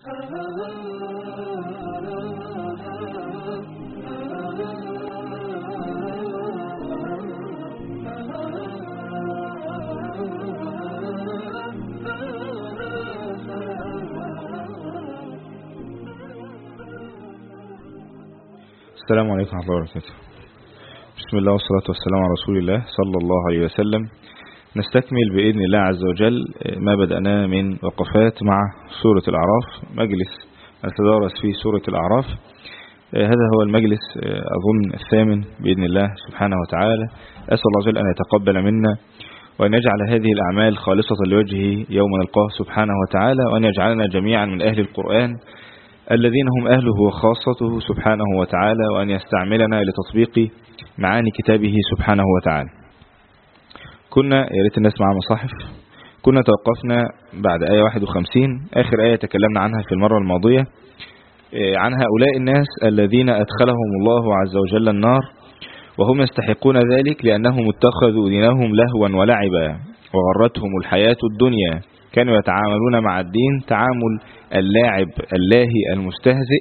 السلام عليكم ورحمة الله وبركاته. بسم الله والصلاة والسلام على رسول الله صلى الله عليه وسلم. نستكمل بإذن الله عز وجل ما بدأناه من وقفات مع سورة الأعراف، مجلس نتدارس فيه سورة الأعراف. هذا هو المجلس أظن الثامن بإذن الله سبحانه وتعالى. أسأل الله عز وجل أن يتقبل منا وأن يجعل هذه الأعمال خالصة لوجهه يوم نلقاه سبحانه وتعالى، وأن يجعلنا جميعا من أهل القرآن الذين هم أهله وخاصته سبحانه وتعالى، وأن يستعملنا لتطبيق معاني كتابه سبحانه وتعالى. كنا يا ريت الناس معها مصاحف. كنا توقفنا بعد آية 51، آخر آية تكلمنا عنها في المرة الماضية، عن هؤلاء الناس الذين أدخلهم الله عز وجل النار وهم يستحقون ذلك لأنهم اتخذوا دينهم لهوا ولعبا وغرتهم الحياة الدنيا، كانوا يتعاملون مع الدين تعامل اللاعب اللاهي المستهزئ،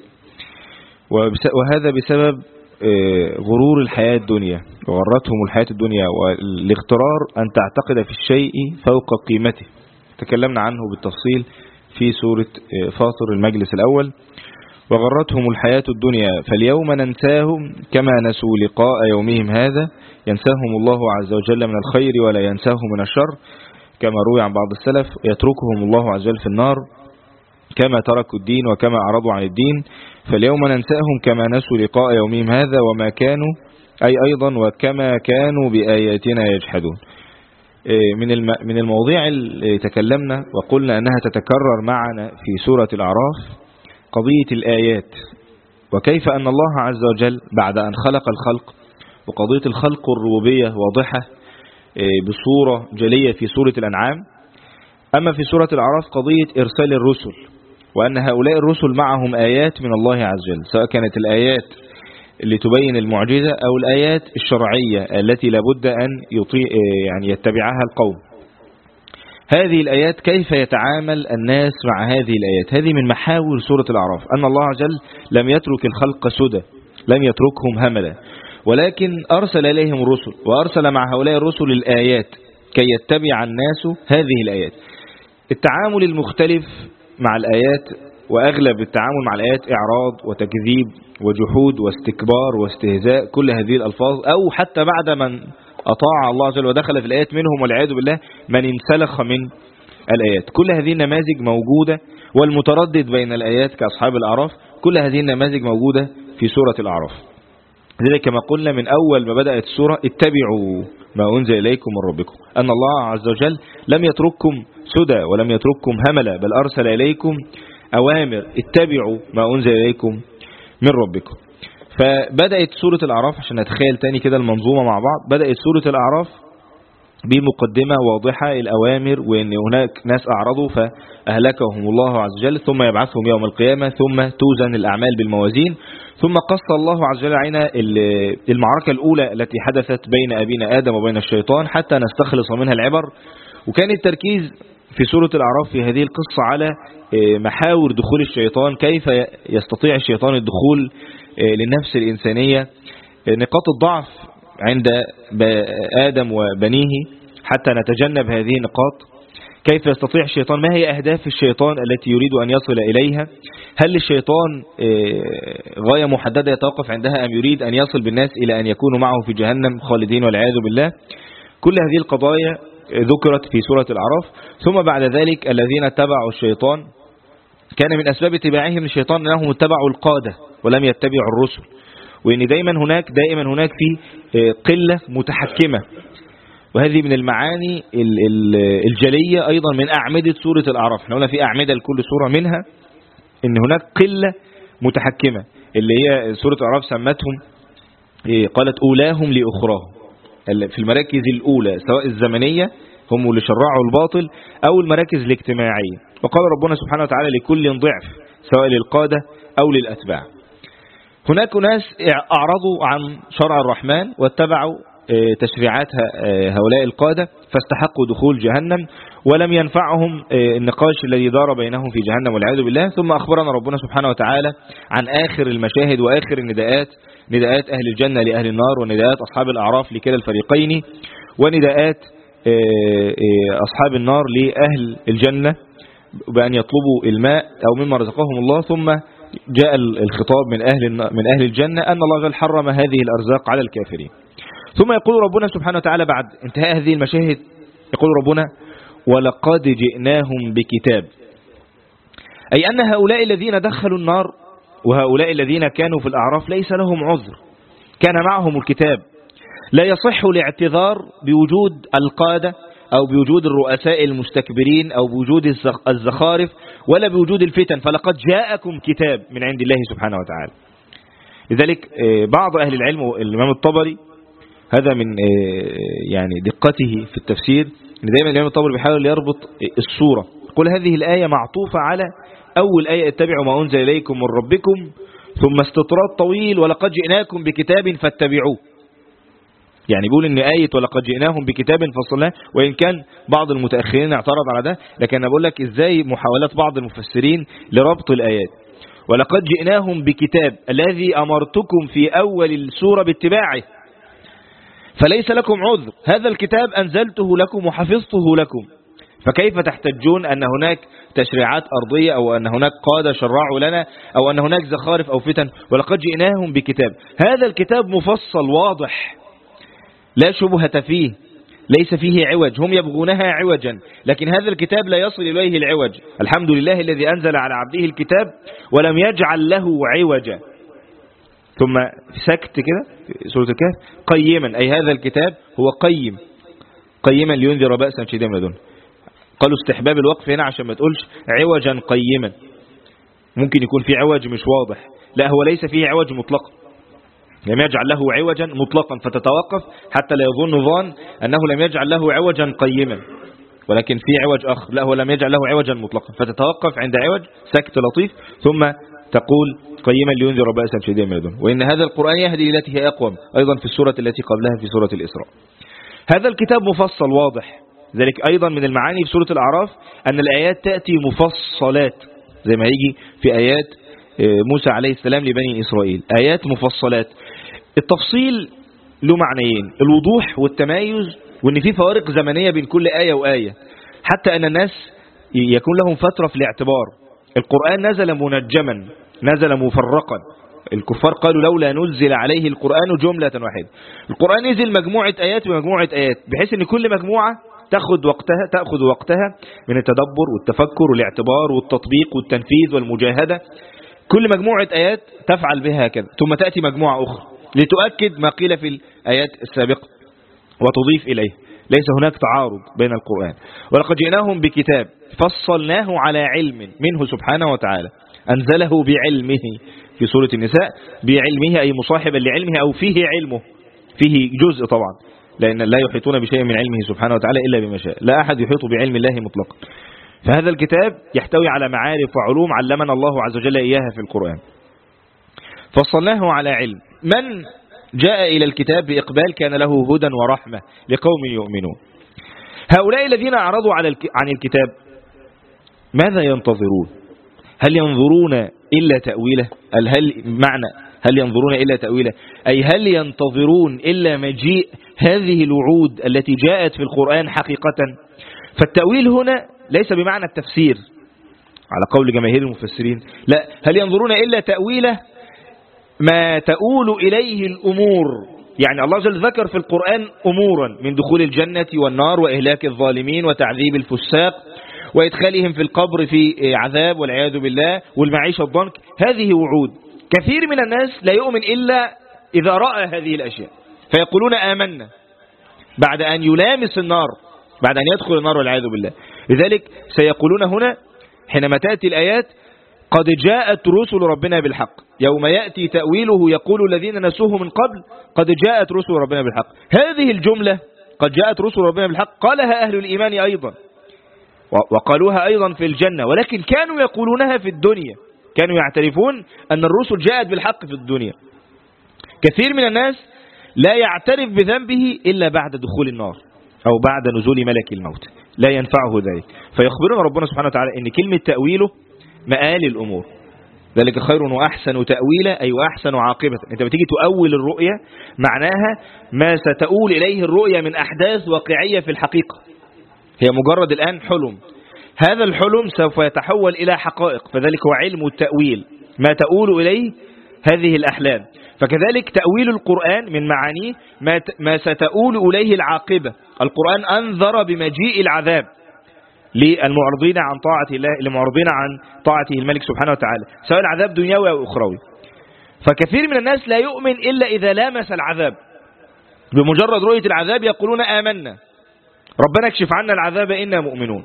وهذا بسبب غرور الحياة الدنيا، وغرتهم الحياة الدنيا والاغترار أن تعتقد في الشيء فوق قيمته. تكلمنا عنه بالتفصيل في سورة فاطر المجلس الأول. وغرتهم الحياة الدنيا فاليوم ننساهم كما نسوا لقاء يومهم هذا، ينساهم الله عز وجل من الخير ولا ينساهم من الشر، كما روي عن بعض السلف يتركهم الله عز وجل في النار كما تركوا الدين وكما أعرضوا عن الدين. فاليوم ننساهم كما نسوا لقاء يومهم هذا وما كانوا أيضا وكما كانوا بآياتنا يجحدون. من المواضيع اللي تكلمنا وقلنا أنها تتكرر معنا في سورة الأعراف قضية الآيات، وكيف أن الله عز وجل بعد أن خلق الخلق، وقضية الخلق الربوبية واضحة بصورة جلية في سورة الأنعام، أما في سورة الأعراف قضية إرسال الرسل، وأن هؤلاء الرسل معهم آيات من الله عز وجل، سواء كانت الآيات اللي تبين المعجزة أو الآيات الشرعية التي لابد أن يتبعها القوم. هذه الآيات كيف يتعامل الناس مع هذه الآيات؟ هذه من محاور سورة الأعراف، أن الله عز وجل لم يترك الخلق سدى، لم يتركهم هملا، ولكن أرسل إليهم الرسل، وأرسل مع هؤلاء الرسل الآيات كي يتبع الناس هذه الآيات. التعامل المختلف مع الآيات، وأغلب التعامل مع الآيات إعراض وتكذيب وجحود واستكبار واستهزاء، كل هذه الألفاظ، أو حتى بعد من أطاع الله عز وجل ودخل في الآيات منهم والعياذ بالله من انسلخ من الآيات. كل هذه النماذج موجودة، والمتردد بين الآيات كأصحاب الأعراف، كل هذه النماذج موجودة في سورة الأعراف. لذلك كما قلنا من أول ما بدأت السورة اتبعوا ما أنزل إليكم من ربكم، أن الله عز وجل لم يترككم سدى ولم يترككم هملا، بل أرسل إليكم أوامر، اتبعوا ما أنزل إليكم من ربكم. فبدأت سورة الأعراف، عشان نتخيل تاني كده المنظومة مع بعض، بدأت سورة الأعراف بمقدمة واضحة، الأوامر، وأن هناك ناس أعرضوا فأهلكهم الله عز وجل، ثم يبعثهم يوم القيامة، ثم توزن الأعمال بالموازين، ثم قص الله عز وجل علينا المعركة الأولى التي حدثت بين أبينا آدم وبين الشيطان حتى نستخلص منها العبر. وكان التركيز في سورة الأعراف في هذه القصة على محاور دخول الشيطان، كيف يستطيع الشيطان الدخول للنفس الإنسانية، نقاط الضعف عند آدم وبنيه حتى نتجنب هذه النقاط، كيف يستطيع الشيطان، ما هي أهداف الشيطان التي يريد أن يصل إليها، هل الشيطان غاية محددة يتوقف عندها أم يريد أن يصل بالناس إلى أن يكونوا معه في جهنم خالدين والعياذ بالله. كل هذه القضايا ذكرت في سورة الأعراف. ثم بعد ذلك الذين اتبعوا الشيطان، كان من أسباب اتباعهم الشيطان أنهم اتبعوا القادة ولم يتبعوا الرسل، وإن دائما هناك في قلة متحكمة، وهذه من المعاني الجلية أيضا من أعمدة سورة الأعراف. احنا قلنا في أعمدة لكل سورة، منها إن هناك قلة متحكمة اللي هي سورة الأعراف سمتهم، قالت أولاهم لأخراهم، في المراكز الأولى سواء الزمنية هم اللي شرعوا الباطل أو المراكز الاجتماعية. وقال ربنا سبحانه وتعالى لكل ضعف سواء للقادة أو للأتباع. هناك ناس أعرضوا عن شرع الرحمن واتبعوا تشريعات هؤلاء القادة فاستحقوا دخول جهنم، ولم ينفعهم النقاش الذي دار بينهم في جهنم والعياذ بالله. ثم أخبرنا ربنا سبحانه وتعالى عن آخر المشاهد وآخر النداءات، نداءات أهل الجنة لأهل النار، ونداءات أصحاب الأعراف لكلا الفريقين، ونداءات أصحاب النار لأهل الجنة بأن يطلبوا الماء أو مما رزقهم الله. ثم جاء الخطاب من أهل الجنة أن الله جل حرم هذه الأرزاق على الكافرين. ثم يقول ربنا سبحانه وتعالى بعد انتهاء هذه المشاهد، يقول ربنا: ولقد جئناهم بكتاب، أي أن هؤلاء الذين دخلوا النار وهؤلاء الذين كانوا في الأعراف ليس لهم عذر، كان معهم الكتاب. لا يصح الاعتذار بوجود القادة أو بوجود الرؤساء المستكبرين أو بوجود الزخارف ولا بوجود الفتن، فلقد جاءكم كتاب من عند الله سبحانه وتعالى. لذلك بعض أهل العلم والإمام الطبري، هذا من يعني دقته في التفسير، إن دائما الإمام الطبري بيحاول يربط الصورة، يقول هذه الآية معطوفة على أول آية: اتبعوا ما أنزل إليكم من ربكم، ثم استطراد طويل: ولقد جئناكم بكتاب فاتبعوه. يعني بيقول ان آية ولقد جئناهم بكتاب فصلناه، وإن كان بعض المتأخرين اعترض على ده، لكن أنا بقول لك إزاي محاولات بعض المفسرين لربط الآيات. ولقد جئناهم بكتاب الذي أمرتكم في أول السورة باتباعه، فليس لكم عذر، هذا الكتاب أنزلته لكم وحفظته لكم، فكيف تحتجون أن هناك تشريعات أرضية أو أن هناك قادة شرعوا لنا أو أن هناك زخارف أو فتن؟ ولقد جئناهم بكتاب، هذا الكتاب مفصل واضح لا شبهة فيه، ليس فيه عوج، هم يبغونها عوجا، لكن هذا الكتاب لا يصل إليه العوج. الحمد لله الذي أنزل على عبده الكتاب ولم يجعل له عوجا. ثم سكت كده في سورة الكهف: قيما، أي هذا الكتاب هو قيم، قيما لينذر بأسا شديدا من لدنه. قالوا استحباب الوقف هنا عشان ما تقولش عوجا قيما، ممكن يكون في عوج مش واضح، لا هو ليس فيه عوج مطلقا، لم يجعل له عوجا مطلقا فتتوقف حتى لا يظن ظان أنه لم يجعل له عوجا قيما ولكن في عوج آخر، لا هو لم يجعل له عوجا مطلقا، فتتوقف عند عوج سكت لطيف، ثم تقول قيما لينذر بأسا شديدا من لدنه. وإن هذا القرآن يهدي التي هي أقوم، أيضا في السورة التي قبلها في سورة الإسراء. هذا الكتاب مفصل واضح. ذلك أيضا من المعاني في سورة الأعراف أن الآيات تأتي مفصلات، زي ما يجي في آيات موسى عليه السلام لبني إسرائيل، آيات مفصلات. التفصيل له معنيين: الوضوح والتمايز، وان في فوارق زمنية بين كل آية وآية، حتى أن الناس يكون لهم فترة في الاعتبار. القرآن نزل منجما، نزل مفرقا. الكفار قالوا لولا نزل عليه القرآن جملة واحدة. القرآن نزل مجموعة آيات ومجموعة آيات، بحيث أن كل مجموعة تأخذ وقتها من التدبر والتفكر والاعتبار والتطبيق والتنفيذ والمجاهدة. كل مجموعة آيات تفعل بها هكذا، ثم تأتي مجموعة أخرى لتؤكد ما قيل في الآيات السابقة وتضيف إليه. ليس هناك تعارض بين القرآن. ولقد جئناهم بكتاب فصلناه على علم منه سبحانه وتعالى، أنزله بعلمه في سورة النساء، بعلمه أي مصاحبا لعلمه أو فيه علمه، فيه جزء طبعا، لأن لا يحيطون بشيء من علمه سبحانه وتعالى إلا بما شاء، لا أحد يحيط بعلم الله مطلقا. فهذا الكتاب يحتوي على معارف وعلوم علمنا الله عز وجل إياها في القرآن. فصلناه على علم. من جاء إلى الكتاب بإقبال كان له هدى ورحمة لقوم يؤمنون. هؤلاء الذين أعرضوا عن الكتاب ماذا ينتظرون؟ هل ينظرون إلا تأويله؟ هل ينظرون إلا تأويله، أي هل ينتظرون إلا مجيء هذه الوعود التي جاءت في القرآن حقيقة؟ فالتأويل هنا ليس بمعنى التفسير على قول جماهير المفسرين، لا، هل ينظرون إلا تأويله ما تؤول إليه الأمور. يعني الله جل ذكر في القرآن أمورا من دخول الجنة والنار وإهلاك الظالمين وتعذيب الفساق وإدخالهم في القبر في عذاب والعياذ بالله والمعيشة الضنك. هذه وعود. كثير من الناس لا يؤمن إلا إذا رأى هذه الأشياء، فيقولون آمنا بعد أن يلامس النار، بعد أن يدخل النار والعياذ بالله. لذلك سيقولون هنا حينما تأتي الآيات: قد جاءت رسل ربنا بالحق، يوم يأتي تأويله يقول الذين نسوه من قبل قد جاءت رسل ربنا بالحق. هذه الجملة قد جاءت رسل ربنا بالحق قالها أهل الإيمان أيضا، وقالوها أيضا في الجنة، ولكن كانوا يقولونها في الدنيا، كانوا يعترفون أن الرسل جاءت بالحق في الدنيا. كثير من الناس لا يعترف بذنبه إلا بعد دخول النار أو بعد نزول ملك الموت، لا ينفعه ذلك. فيخبرنا ربنا سبحانه وتعالى إن كلمة تأويله مآل الأمور، ذلك خير وأحسن تأويلا أي وأحسن عاقبة. أنت بتيجي تؤول الرؤية معناها ما ستؤول إليه الرؤية من أحداث واقعية في الحقيقة، هي مجرد الآن حلم، هذا الحلم سوف يتحول إلى حقائق، فذلك هو علم التأويل، ما تؤول إليه هذه الأحلام. فكذلك تأويل القرآن من معانيه ما ستؤول إليه العاقبة. القرآن أنذر بمجيء العذاب للمعرضين عن طاعة الله، للمعرضين عن طاعته الملك سبحانه وتعالى، سواء العذاب دنيوي أو أخروي. فكثير من الناس لا يؤمن إلا إذا لامس العذاب، بمجرد رؤية العذاب يقولون آمنا، ربنا اكشف عنا العذاب إنا مؤمنون.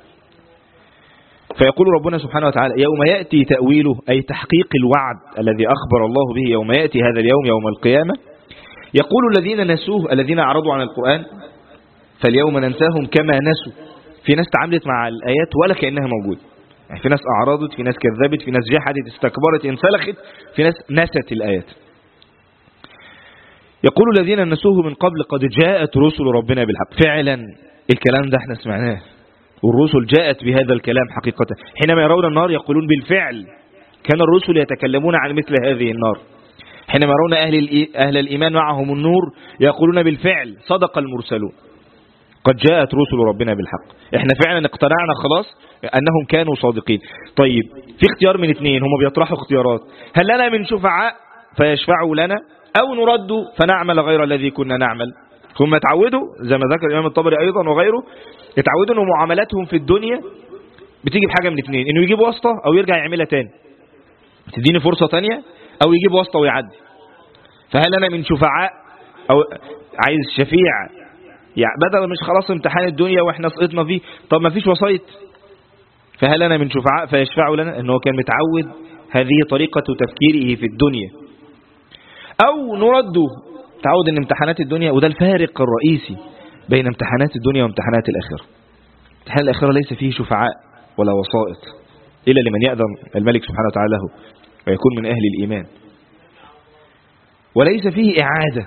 فيقول ربنا سبحانه وتعالى يوم يأتي تأويله أي تحقيق الوعد الذي أخبر الله به، يوم يأتي هذا اليوم يوم القيامة، يقول الذين نسوه الذين أعرضوا عن القرآن فاليوم ننساهم كما نسوا. في ناس تعاملت مع الآيات ولا كأنها موجودة، يعني في ناس أعرضت، في ناس كذبت، في ناس جحدت استكبرت انسلخت، في ناس نست الآيات. يقول الذين نسوه من قبل قد جاءت رسل ربنا بالحق. فعلا الكلام ده احنا سمعناه، والرسل جاءت بهذا الكلام حقيقة. حينما يرون النار يقولون بالفعل كان الرسل يتكلمون عن مثل هذه النار. حينما يرون أهل الإيمان معهم النور يقولون بالفعل صدق المرسلون، قد جاءت رسل ربنا بالحق. احنا فعلا اقتنعنا خلاص أنهم كانوا صادقين. طيب في اختيار من اثنين، هم بيطرحوا اختيارات، هل لنا من شفعاء فيشفعوا لنا أو نرد فنعمل غير الذي كنا نعمل. هم اتعودوا زي ما ذكر الإمام الطبري أيضا وغيره، اتعودوا أن معاملاتهم في الدنيا بتيجي بحاجة من اثنين، انه يجيب واسطة او يرجع يعملها تاني، تديني فرصة تانية او يجيب واسطة ويعدي. فهل انا من شفعاء او عايز شفيع، يعني بدل مش خلاص امتحان الدنيا واحنا سقطنا فيه، طب ما فيش وسيط، فهل انا من شفعاء فيشفعوا لنا؟ انه كان متعود هذه طريقة تفكيره في الدنيا. او نرده، تعود ان امتحانات الدنيا، وده الفارق الرئيسي بين امتحانات الدنيا وامتحانات الآخرة. امتحان الآخرة ليس فيه شفعاء ولا وسائط إلا لمن يأذن الملك سبحانه وتعالى له ويكون من أهل الإيمان، وليس فيه إعادة،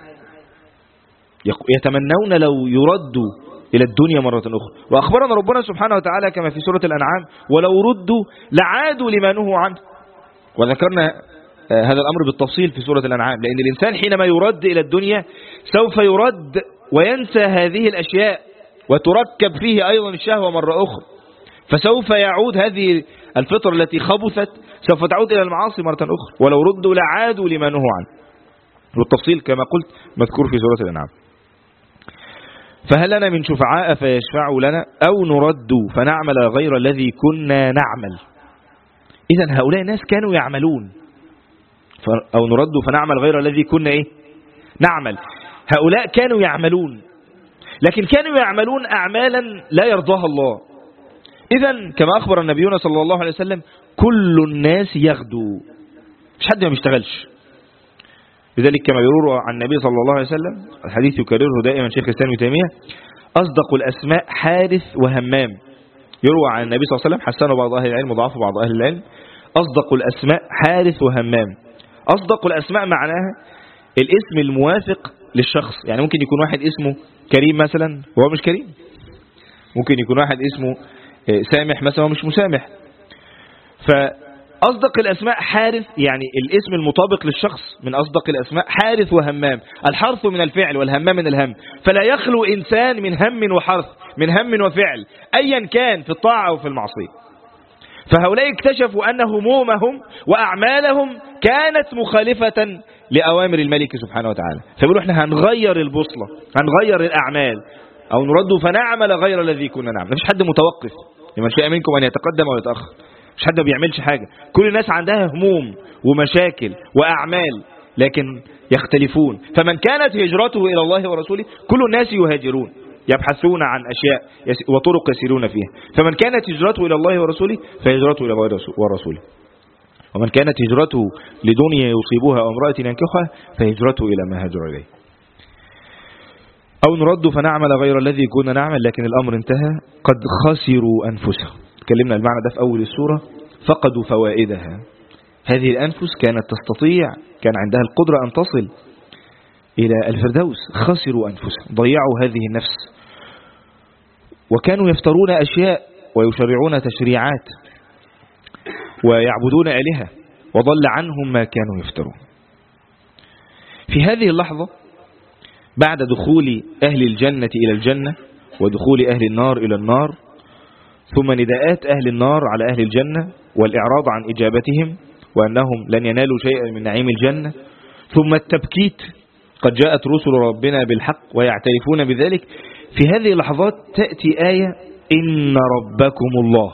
يتمنون لو يردوا إلى الدنيا مرة أخرى. وأخبرنا ربنا سبحانه وتعالى كما في سورة الأنعام ولو ردوا لعادوا لما نهوا عنه. وذكرنا هذا الأمر بالتفصيل في سورة الأنعام، لأن الإنسان حينما يرد إلى الدنيا سوف يرد وينسى هذه الأشياء، وتركب فيه أيضا الشهوة مرة أخرى، فسوف يعود هذه الفطر التي خبثت سوف تعود إلى المعاصي مرة أخرى. ولو ردوا لعادوا لما نهوا عنه، والتفصيل كما قلت مذكور في سورة الأنعام. فهل لنا من شفعاء فيشفعوا لنا أو نرد فنعمل غير الذي كنا نعمل. إذن هؤلاء الناس كانوا يعملون، أو نرد فنعمل غير الذي كنا نعمل. هؤلاء كانوا يعملون، لكن كانوا يعملون أعمالا لا يرضاها الله. إذن كما أخبر النبيون صلى الله عليه وسلم كل الناس يغدو، مش حد ما بيشتغلش. لذلك كما يروى عن النبي صلى الله عليه وسلم، الحديث يكرره دائما شيخ الإسلام ابن تيمية، أصدق الأسماء حارث وهمام. يروى عن النبي صلى الله عليه وسلم، حسنه بعض أهل العلم وضعفه بعض أهل العلم، أصدق الأسماء حارث وهمام. أصدق الأسماء معناها الاسم الموافق للشخص. يعني ممكن يكون واحد اسمه كريم مثلا وهو مش كريم، ممكن يكون واحد اسمه سامح مثلا وهو مش مسامح. فأصدق الأسماء حارث، يعني الاسم المطابق للشخص من أصدق الأسماء. حارث وهمام، الحرث من الفعل والهمام من الهم، فلا يخلو إنسان من هم وحرث، من هم وفعل أيا كان في الطاعة أو في المعصية. فهؤلاء اكتشفوا أن همومهم وأعمالهم كانت مخالفة لأوامر الملك سبحانه وتعالى، فبيقولوا احنا هنغير البوصلة، هنغير الأعمال، أو نرد فنعمل غير الذي كنا نعمل. مفيش حد متوقف، لمن شاء منكم أن يتقدم ويتأخر، مش حد ما بيعملش حاجة. كل الناس عندها هموم ومشاكل وأعمال لكن يختلفون. فمن كانت هجرته إلى الله ورسوله، كل الناس يهاجرون يبحثون عن أشياء وطرق يسيرون فيها. فمن كانت هجرته إلى الله ورسوله فهجرته إلى الله ورسوله، ومن كانت هجرته لدنيا يصيبها أو امرأة ينكحها فهجرته إلى ما هاجر إليه. أو نرد فنعمل غير الذي كنا نعمل، لكن الأمر انتهى، قد خسروا أنفسهم. تكلمنا المعنى ده في أول السورة، فقدوا فوائدها. هذه الأنفس كانت تستطيع، كان عندها القدرة أن تصل إلى الفردوس. خسروا أنفسهم، ضيعوا هذه النفس، وكانوا يفترون أشياء ويشرعون تشريعات ويعبدون آلهة، وضل عنهم ما كانوا يفترون. في هذه اللحظة بعد دخول أهل الجنة إلى الجنة ودخول أهل النار إلى النار، ثم نداءات أهل النار على أهل الجنة والإعراض عن إجابتهم وأنهم لن ينالوا شيئا من نعيم الجنة، ثم التبكيت، قد جاءت رسل ربنا بالحق ويعترفون بذلك. في هذه اللحظات تأتي آية إن ربكم الله.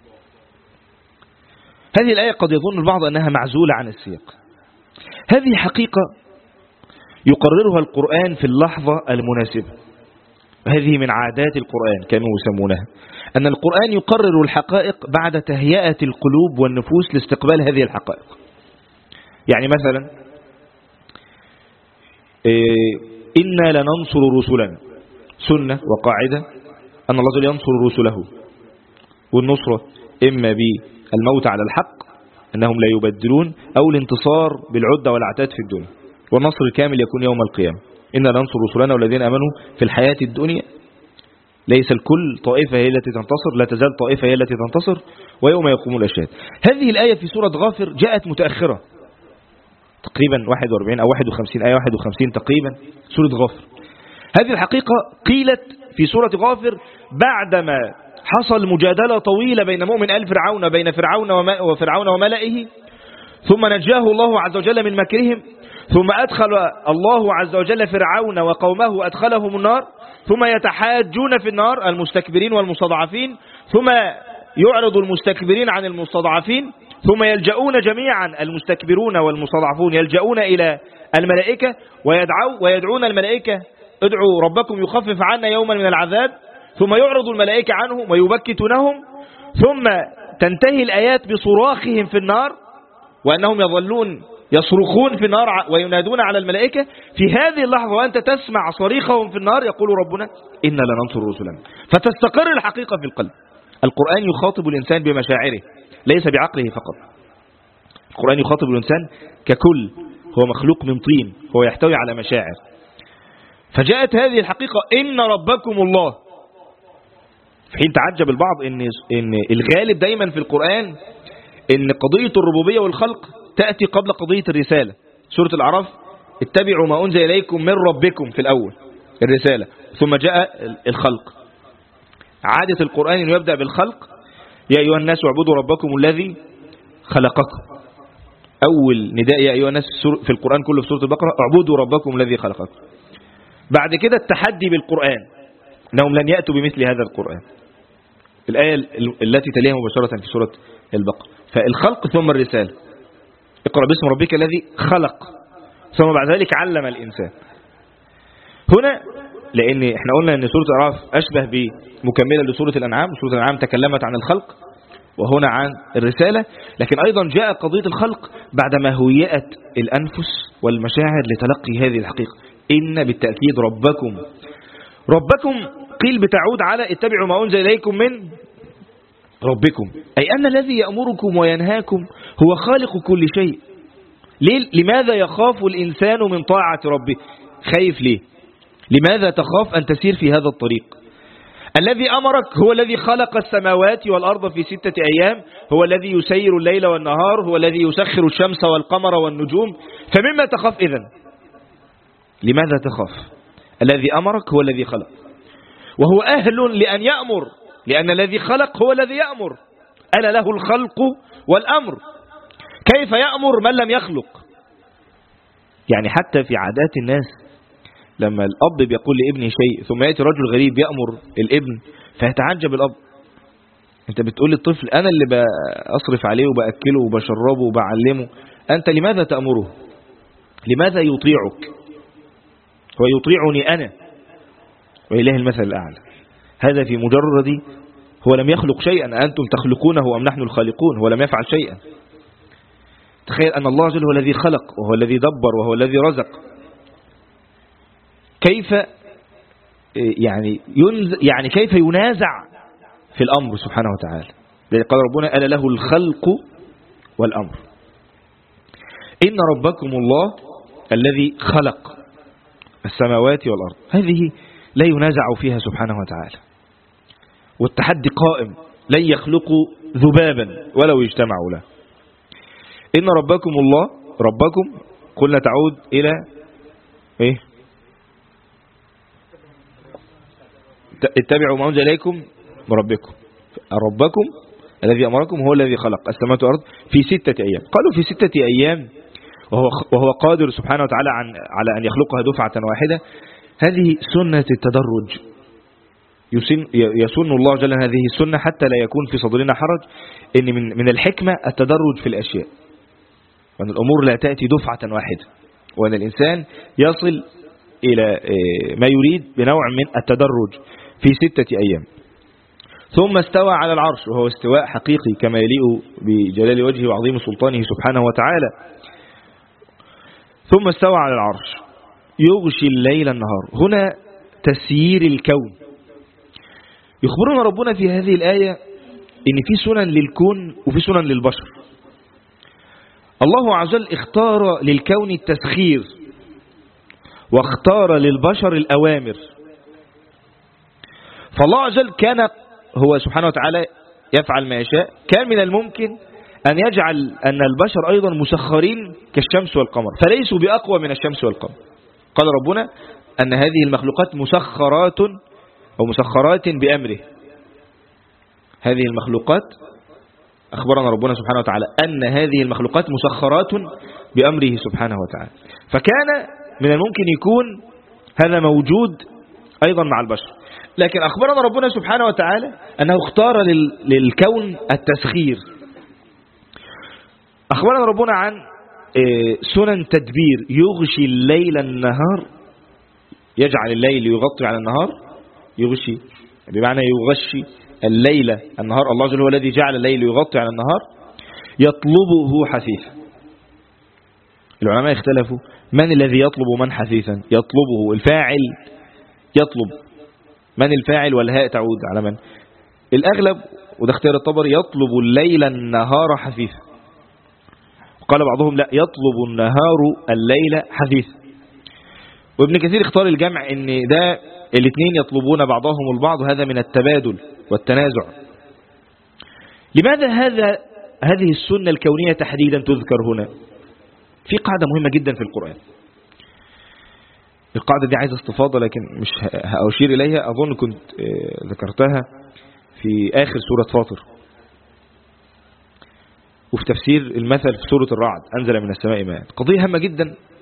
هذه الآية قد يظن البعض أنها معزولة عن السياق. هذه حقيقة يقررها القرآن في اللحظة المناسبة. هذه من عادات القرآن كانوا يسمونها، أن القرآن يقرر الحقائق بعد تهيئة القلوب والنفوس لاستقبال هذه الحقائق. يعني مثلا إنا لننصر رسلنا، سنة وقاعدة أن الله ينصر رسله، والنصرة إما بالموت على الحق أنهم لا يبدلون، أو الانتصار بالعدة والعتاد في الدنيا، والنصر الكامل يكون يوم القيامة. إنا لننصر رسلنا والذين أمنوا في الحياة الدنيا. ليس الكل، طائفة هي التي تنتصر، لا تزال طائفة هي التي تنتصر، ويوم يقوم الأشهاد. هذه الآية في سورة غافر جاءت متأخرة تقريبا 41 أو 51، آية 51 تقريبا، سورة غافر. هذه الحقيقة قيلت في سورة غافر بعدما حصل مجادلة طويلة بين مؤمن آل فرعون بين فرعون وملئه، ثم نجاه الله عز وجل من مكرهم، ثم أدخل الله عز وجل فرعون وقومه أدخلهم النار، ثم يتحاجون في النار المستكبرين والمستضعفين، ثم يعرض المستكبرين عن المستضعفين، ثم يلجؤون جميعا المستكبرون والمستضعفون يلجؤون إلى الملائكة ويدعون الملائكة ادعوا ربكم يخفف عنا يوما من العذاب، ثم يعرض الملائكة عنهم ويبكتونهم، ثم تنتهي الآيات بصراخهم في النار وأنهم يظلون يصرخون في النار وينادون على الملائكة. في هذه اللحظة وأنت تسمع صريخهم في النار يقول ربنا إنا لننصر رسلنا، فتستقر الحقيقة في القلب. القرآن يخاطب الإنسان بمشاعره ليس بعقله فقط. القرآن يخاطب الإنسان ككل، هو مخلوق من طين، هو يحتوي على مشاعر. فجاءت هذه الحقيقة إن ربكم الله. في حين تعجب البعض إن الغالب دايما في القرآن إن قضية الربوبية والخلق تأتي قبل قضية الرسالة. سورة الأعراف اتبعوا ما أنزل إليكم من ربكم في الأول الرسالة، ثم جاء الخلق. عادة القرآن أنه يبدأ بالخلق، يا أيها الناس اعبدوا ربكم الذي خلقكم. أول نداء يا أيها الناس في القرآن كله في سورة البقرة اعبدوا ربكم الذي خلقكم. بعد كده التحدي بالقرآن أنهم لن يأتوا بمثل هذا القرآن. الآية التي تليها مباشرة في سورة البقرة، فالخلق ثم الرسالة. اقرأ باسم ربك الذي خلق، ثم بعد ذلك علم الإنسان. هنا لأن احنا قلنا أن سورة الأعراف أشبه بمكملة لسورة الأنعام. سورة الأنعام تكلمت عن الخلق وهنا عن الرسالة، لكن أيضا جاء قضية الخلق بعدما هيئت الأنفس والمشاعر لتلقي هذه الحقيقة. إن بالتأكيد ربكم قيل بتعود على اتبعوا ما أنزل إليكم من ربكم، أي أن الذي يأمركم وينهاكم هو خالق كل شيء. لماذا يخاف الإنسان من طاعة ربه؟ خايف ليه؟ لماذا تخاف أن تسير في هذا الطريق؟ الذي أمرك هو الذي خلق السماوات والأرض في 6 أيام، هو الذي يسير الليل والنهار، هو الذي يسخر الشمس والقمر والنجوم. فمما تخاف إذن؟ لماذا تخاف؟ الذي أمرك هو الذي خلق، وهو أهل لأن يأمر، لأن الذي خلق هو الذي يأمر. ألا له الخلق والأمر. كيف يأمر من لم يخلق؟ يعني حتى في عادات الناس لما الأب بيقول لابنه شيء ثم يأتي رجل غريب يأمر الابن فيتعجب الأب. أنت بتقول للطفل أنا اللي بأصرف عليه وبأكله وبشربه وبعلمه، أنت لماذا تأمره؟ لماذا يطيعك؟ هو يطيعني أنا وإله المثل الأعلى. هذا في مجرد هو لم يخلق شيئا، أنتم تخلقونه أم نحن الخالقون؟ هو لم يفعل شيئا. تخيل أن الله جل هو الذي خلق وهو الذي دبر وهو الذي رزق. كيف يعني كيف ينازع في الأمر سبحانه وتعالى؟ قال ربنا ألا له الخلق والأمر. إن ربكم الله الذي خلق. السماوات والأرض، هذه لا ينازع فيها سبحانه وتعالى، والتحدي قائم، لن يخلقوا ذبابا ولو اجتمعوا له. إن ربكم الله، ربكم قلنا تعود إلى إيه؟ اتبعوا ما أنزل إليكم من ربكم. ربكم الذي أمركم هو الذي خلق السماوات والأرض في 6 أيام. قالوا في 6 أيام وهو قادر سبحانه وتعالى على أن يخلقها دفعة واحدة. هذه سنة التدرج، يسن الله جل هذه السنة حتى لا يكون في صدرنا حرج، إن من الحكمة التدرج في الأشياء، وأن الأمور لا تأتي دفعة واحدة، وأن الإنسان يصل إلى ما يريد بنوع من التدرج في 6 أيام. ثم استوى على العرش، وهو استواء حقيقي كما يليق بجلال وجهه وعظيم سلطانه سبحانه وتعالى. ثم استوى على العرش يغشي الليل النهار، هنا تسيير الكون. يخبرنا ربنا في هذه الآية إن في سنن للكون وفي سنن للبشر. الله عز وجل اختار للكون التسخير واختار للبشر الأوامر. فالله عز وجل كان هو سبحانه وتعالى يفعل ما يشاء. كان من الممكن أن يجعل أن البشر أيضا مسخرين كالشمس والقمر، فليسوا بأقوى من الشمس والقمر. قال ربنا أن هذه المخلوقات مسخرات أو مسخرات بأمره. هذه المخلوقات أخبرنا ربنا سبحانه وتعالى أن هذه المخلوقات مسخرات بأمره سبحانه وتعالى. فكان من الممكن يكون هذا موجود أيضا مع البشر، لكن أخبرنا ربنا سبحانه وتعالى أنه اختار للكون التسخير. أخبرنا ربنا عن سنن تدبير، يغشي الليل النهار، يجعل الليل يغطي على النهار، يغشي بمعنى يغشي الليل النهار. الله جل هو الذي جعل الليل يغطي على النهار، يطلبه حثيثا. العلماء اختلفوا من الذي يطلب من حثيثا. يطلبه الفاعل، يطلب من الفاعل والهاء تعود على من؟ الأغلب وده اختيار الطبري يطلب الليل النهار حثيثا. قال بعضهم لا، يطلب النهار الليل حثيثا. وابن كثير اختار الجمع ان ده الاثنين يطلبون بعضهم البعض، هذا من التبادل والتنازع. لماذا هذه السنة الكونية تحديدا تذكر هنا؟ في قاعدة مهمة جدا في القرآن. القاعدة دي عايزة استفاضة لكن مش هأشير إليها، أظن كنت ذكرتها في آخر سورة فاطر وفي تفسير المثل في سورة الرعد، أنزل من السماء ماء. قضية هامة جدا.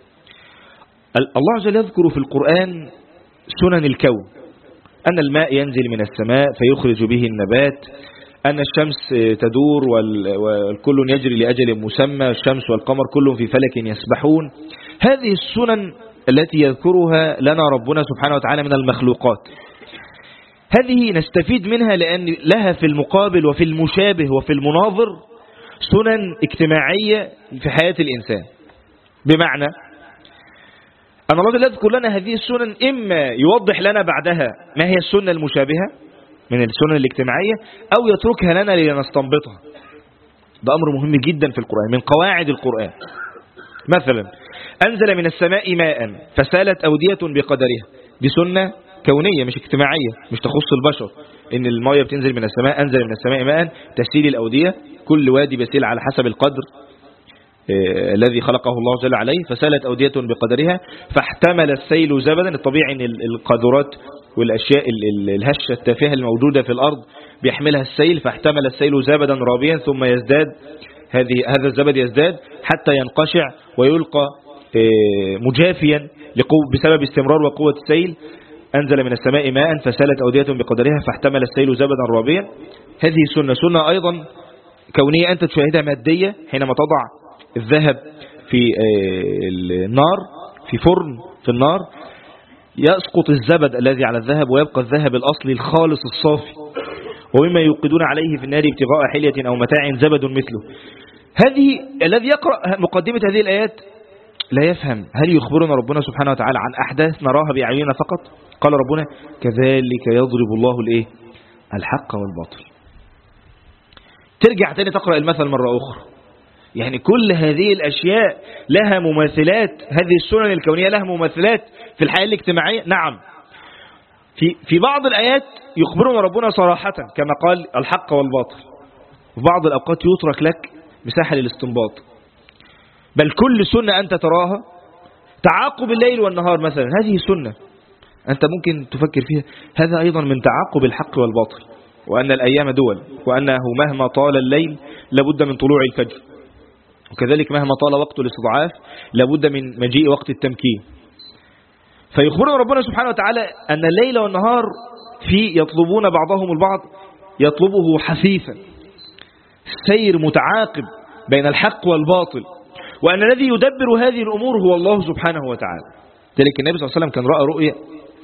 الله عز وجل يذكر في القرآن سنن الكون، أن الماء ينزل من السماء فيخرج به النبات، أن الشمس تدور والكل يجري لأجل مسمى، الشمس والقمر كلهم في فلك يسبحون. هذه السنن التي يذكرها لنا ربنا سبحانه وتعالى من المخلوقات، هذه نستفيد منها لأن لها في المقابل وفي المشابه وفي المناظر سنن اجتماعية في حياة الإنسان. بمعنى أن الله يذكر لنا هذه السنن، إما يوضح لنا بعدها ما هي السنة المشابهة من السنن الاجتماعية، أو يتركها لنا لنستنبطها. ده أمر مهم جدا في القرآن، من قواعد القرآن. مثلا أنزل من السماء ماء فسالت أودية بقدرها، دي سنة كونية مش اجتماعية، مش تخص البشر. إن المية بتنزل من السماء، أنزل من السماء ماء، تسيل الأودية، كل وادي بيسيل على حسب القدر الذي خلقه الله جل عليه. فسالت أودية بقدرها فاحتمل السيل زبدا. الطبيعي أن القاذورات والأشياء الهشة التافهة الموجودة في الأرض بيحملها السيل، فاحتمل السيل زبدا رابيا ثم يزداد، هذا الزبد يزداد حتى ينقشع ويلقى مجافيا بسبب استمرار وقوة السيل. أنزل من السماء ماء فسالت أودية بقدرها فاحتمل السيل زبدا رابيا. هذه سنة أيضا كونية أنت تشاهدها مادية، حينما تضع الذهب في النار، في فرن في النار، يسقط الزبد الذي على الذهب ويبقى الذهب الأصلي الخالص الصافي. ومما يوقدون عليه في النار ابتغاء حلية أو متاع زبد مثله. هذه الذي يقرأ مقدمة هذه الآيات لا يفهم هل يخبرنا ربنا سبحانه وتعالى عن أحداث نراها بأعيننا فقط. قال ربنا كذلك يضرب الله الحق والباطل. ترجع تاني تقرأ المثل مرة أخرى، يعني كل هذه الأشياء لها مماثلات، هذه السنن الكونية لها مماثلات في الحياة الاجتماعية. نعم، في بعض الآيات يخبرنا ربنا صراحة كما قال الحق والباطل، في بعض الأوقات يترك لك مساحة للاستنباط. بل كل سنة أنت تراها، تعاقب الليل والنهار مثلا، هذه سنة أنت ممكن تفكر فيها، هذا أيضا من تعاقب الحق والباطل، وأن الأيام دول، وأنه مهما طال الليل لابد من طلوع الفجر، وكذلك مهما طال وقت الاستضعاف لابد من مجيء وقت التمكين. فيخبرنا ربنا سبحانه وتعالى أن الليل والنهار يطلبون بعضهم البعض، يطلبه حثيثا، سير متعاقب بين الحق والباطل، وأن الذي يدبر هذه الأمور هو الله سبحانه وتعالى. ذلك النبي صلى الله عليه وسلم كان رأى رؤيا،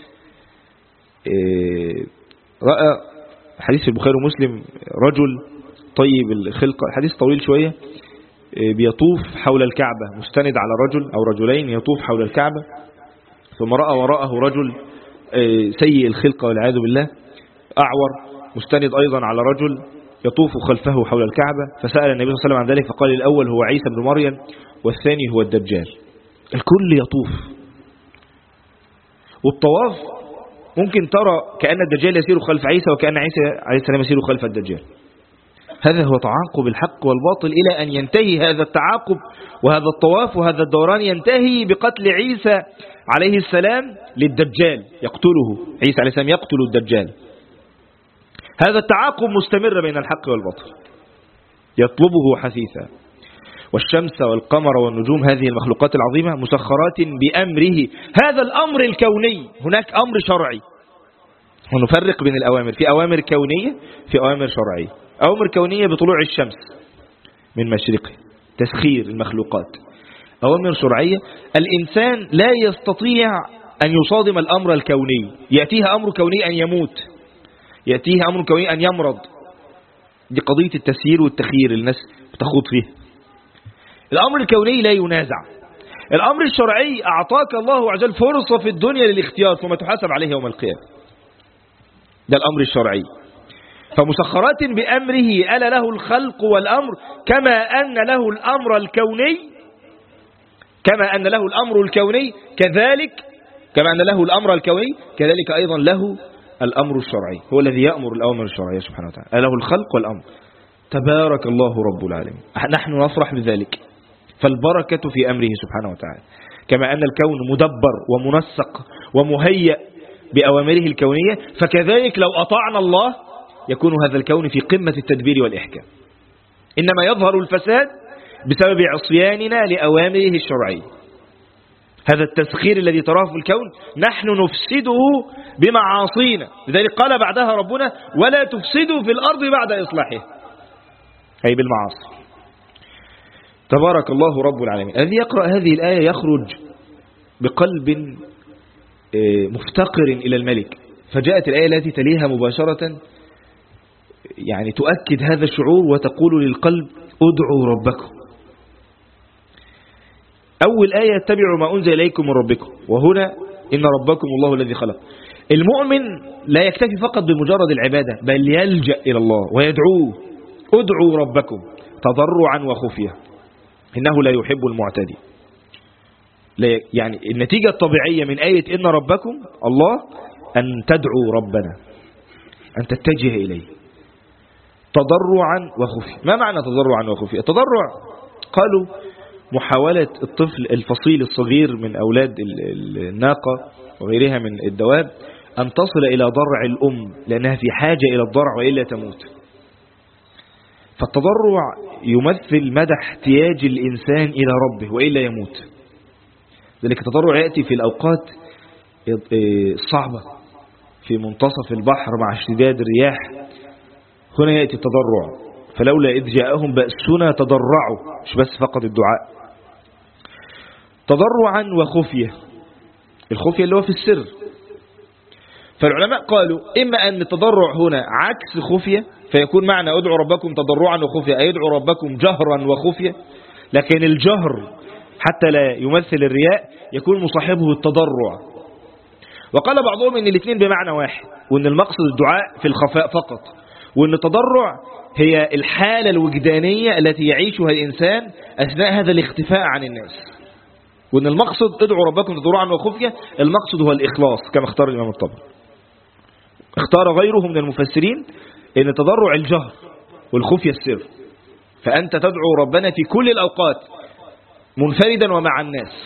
رأى حديث البخاري ومسلم، رجل طيب الخلقة، حديث طويل شوية، بيطوف حول الكعبة مستند على رجل أو رجلين يطوف حول الكعبة، ثم رأى وراءه رجل سيء الخلقة والعياذ بالله أعور مستند أيضا على رجل يطوف خلفه حول الكعبة. فسأل النبي صلى الله عليه وسلم عن ذلك فقال الأول هو عيسى بن مريم والثاني هو الدجال. الكل يطوف، والطواف ممكن ترى كأن الدجال يسير خلف عيسى وكأن عيسى عليه السلام يسير خلف الدجال. هذا هو تعاقب الحق والباطل إلى أن ينتهي هذا التعاقب، وهذا الطواف وهذا الدوران ينتهي بقتل عيسى عليه السلام للدجال، يقتله عيسى عليه السلام، يقتل الدجال. هذا التعاقب مستمر بين الحق والباطل يطلبه حثيثا. والشمس والقمر والنجوم، هذه المخلوقات العظيمة مسخرات بأمره، هذا الأمر الكوني. هناك أمر شرعي، ونفرق بين الأوامر، في أوامر كونية في أوامر شرعية. أوامر كونية بطلوع الشمس من مشرقه، تسخير المخلوقات. أوامر شرعية الإنسان لا يستطيع أن يصادم الأمر الكوني، يأتيه أمر كوني أن يموت، يأتيه أمر كوني أن يمرض. دي قضية التسيير والتخيير الناس بتخوض فيها. الأمر الكوني لا ينازع. الأمر الشرعي أعطاك الله عز وجل فرصة في الدنيا للاختيار ثم تحاسب عليه يوم القيامة. ده الأمر الشرعي. فمسخرات بأمره ألا له الخلق والأمر، كما أن له الأمر الكوني، كما أن له الأمر الكوني كذلك، كما أن له الأمر الكوني كذلك أيضا له الأمر الشرعي. هو الذي يأمر الأوامر الشرعية سبحانه وتعالى، له الخلق والأمر. تبارك الله رب العالمين، نحن نفرح بذلك. فالبركة في أمره سبحانه وتعالى، كما أن الكون مدبر ومنسق ومهيأ بأوامره الكونية، فكذلك لو أطعنا الله يكون هذا الكون في قمة التدبير والإحكام. إنما يظهر الفساد بسبب عصياننا لأوامره الشرعية. هذا التسخير الذي تراه في الكون نحن نفسده بمعاصينا، لذلك قال بعدها ربنا ولا تفسدوا في الأرض بعد إصلاحها، أي بالمعاصي. تبارك الله رب العالمين. الذي يقرأ هذه الآية يخرج بقلب مفتقر إلى الملك. فجاءت الآية التي تليها مباشرة يعني تؤكد هذا الشعور وتقول للقلب ادعوا ربكم. أول آية اتبعوا ما أنزل إليكم من ربكم، وهنا إن ربكم الله الذي خلق. المؤمن لا يكتفي فقط بمجرد العبادة، بل يلجأ إلى الله ويدعوه. ادعوا ربكم تضرعا وخفية إنه لا يحب المعتدي. يعني النتيجة الطبيعية من آية إن ربكم الله أن تدعوا ربنا، أن تتجه إليه تضرعا وخفية. ما معنى تضرعا وخفية؟ التضرع قالوا محاولة الطفل الفصيل الصغير من أولاد الناقة وغيرها من الدواب أن تصل إلى ضرع الأم، لأنها في حاجة إلى الضرع وإلا تموت. فالتضرع يمثل مدى احتياج الإنسان إلى ربه وإلا يموت. ذلك التضرع يأتي في الأوقات الصعبة، في منتصف البحر مع اشتداد الرياح، هنا يأتي التضرع. فلولا إذ جاءهم بأسنا تضرعوا، مش بس فقط الدعاء. تضرعا وخفية، الخفية اللي هو في السر. فالعلماء قالوا إما أن التضرع هنا عكس خفية، فيكون معنى ادعوا ربكم تضرعا وخفية، أي ادعوا ربكم جهرا وخفية. لكن الجهر حتى لا يمثل الرياء يكون مصاحبه التضرع. وقال بعضهم إن الاثنين بمعنى واحد، وإن المقصد الدعاء في الخفاء فقط، وأن التضرع هي الحالة الوجدانية التي يعيشها الإنسان أثناء هذا الاختفاء عن الناس، وأن المقصد ادعوا ربكم تضرعا وخفية، المقصد هو الإخلاص كما اختار الإمام الطبري. اختار غيره من المفسرين أن التضرع الجهر والخفية السر، فأنت تدعو ربنا في كل الأوقات منفردا ومع الناس.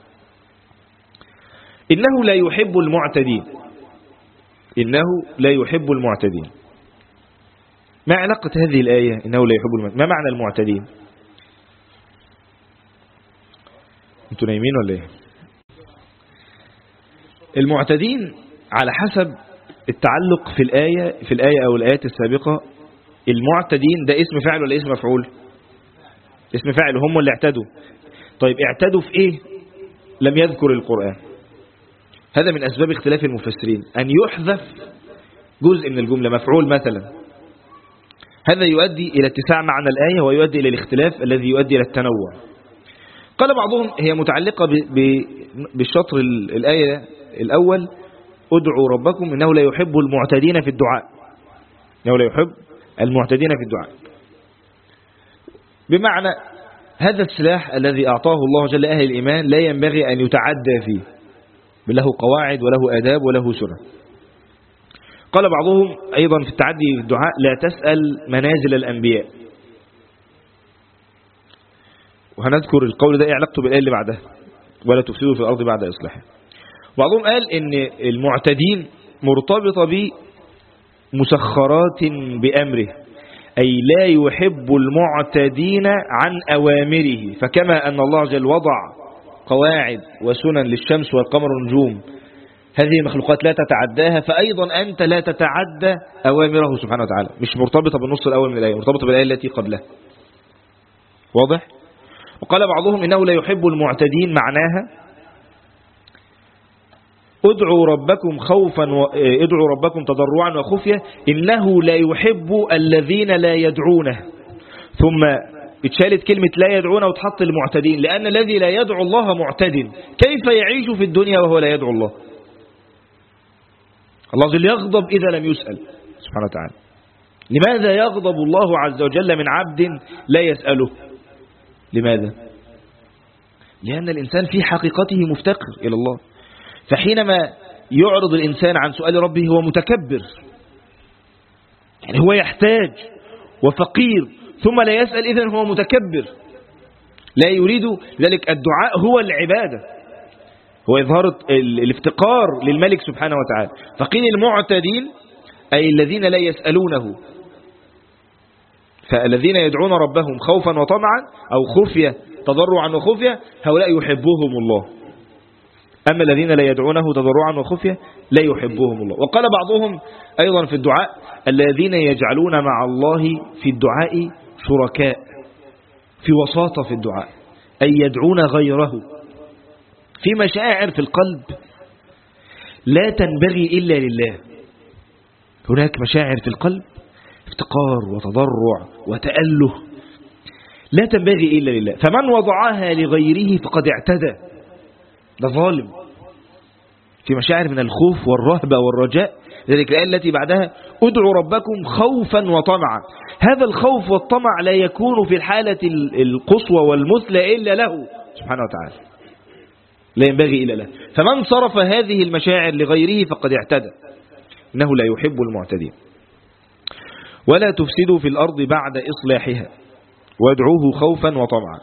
إنه لا يحب المعتدين، إنه لا يحب المعتدين. ما علاقة هذه الآية إنه لا يحب المعتدين؟ ما معنى المعتدين؟ أنتوا نايمين ولا إيه؟ المعتدين على حسب التعلق في الآية أو الآيات السابقة. المعتدين ده اسم فاعل ولا اسم مفعول؟ اسم فاعل، هم اللي اعتدوا. طيب اعتدوا في إيه؟ لم يذكر القرآن. هذا من أسباب اختلاف المفسرين، أن يحذف جزء من الجملة، مفعول مثلا. هذا يؤدي إلى اتساع معنى الآية ويؤدي إلى الاختلاف الذي يؤدي إلى التنوع. قال بعضهم هي متعلقة بالشطر الآية الأول، ادعوا ربكم إنه لا يحب المعتدين في الدعاء، إنه لا يحب المعتدين في الدعاء، بمعنى هذا السلاح الذي أعطاه الله جل أهل الإيمان لا ينبغي أن يتعدى فيه، بل له قواعد وله آداب وله سنن. قال بعضهم أيضا في التعدي في الدعاء لا تسأل منازل الأنبياء، وهنذكر القول ده إيه علاقته بالآية اللي بعدها، ولا تفسدوا في الأرض بعد إصلاحها. بعضهم قال إن المعتدين مرتبطة بمسخرات بأمره، أي لا يحب المعتدين عن أوامره، فكما أن الله جل وضع قواعد وسنن للشمس والقمر والنجوم، هذه المخلوقات لا تتعداها، فأيضا أنت لا تتعدى أوامره سبحانه وتعالى. مش مرتبطة بالنص الأول من الآية، مرتبطة بالآية التي قبلها. واضح؟ وقال بعضهم إنه لا يحب المعتدين، معناها ادعوا ربكم ادعوا ربكم تضرعا وخفية، إنه لا يحب الذين لا يدعونه. ثم اتشالت كلمة لا يدعونه وتحط المعتدين، لأن الذي لا يدعو الله معتد، كيف يعيش في الدنيا وهو لا يدعو الله؟ الله جل يغضب إذا لم يسأل سبحانه وتعالى. لماذا يغضب الله عز وجل من عبد لا يسأله؟ لماذا؟ لأن الإنسان في حقيقته مفتقر إلى الله، فحينما يعرض الإنسان عن سؤال ربه هو متكبر، يعني هو يحتاج وفقير ثم لا يسأل، إذن هو متكبر لا يريد. ذلك الدعاء هو العبادة، هو إظهار الافتقار للملك سبحانه وتعالى. فقيل المعتدين أي الذين لا يسألونه، فالذين يدعون ربهم خوفا وطمعا أو خفية تضرعا وخفية، هؤلاء يحبهم الله. أما الذين لا يدعونه تضرعا وخفية لا يحبهم الله. وقال بعضهم أيضا في الدعاء الذين يجعلون مع الله في الدعاء شركاء، في وساطة في الدعاء، أي يدعون غيره في مشاعر في القلب لا تنبغي إلا لله. هناك مشاعر في القلب افتقار وتضرع وتأله لا تنبغي إلا لله، فمن وضعها لغيره فقد اعتدى، ده ظالم. في مشاعر من الخوف والرهبة والرجاء، ذلك الآية التي بعدها ادعوا ربكم خوفا وطمعا. هذا الخوف والطمع لا يكون في الحالة القصوى والمثلى إلا له سبحانه وتعالى، لا ينبغي إلا له. فمن صرف هذه المشاعر لغيره فقد اعتدى، إنه لا يحب المعتدين. ولا تفسدوا في الأرض بعد إصلاحها وادعوه خوفا وطمعا.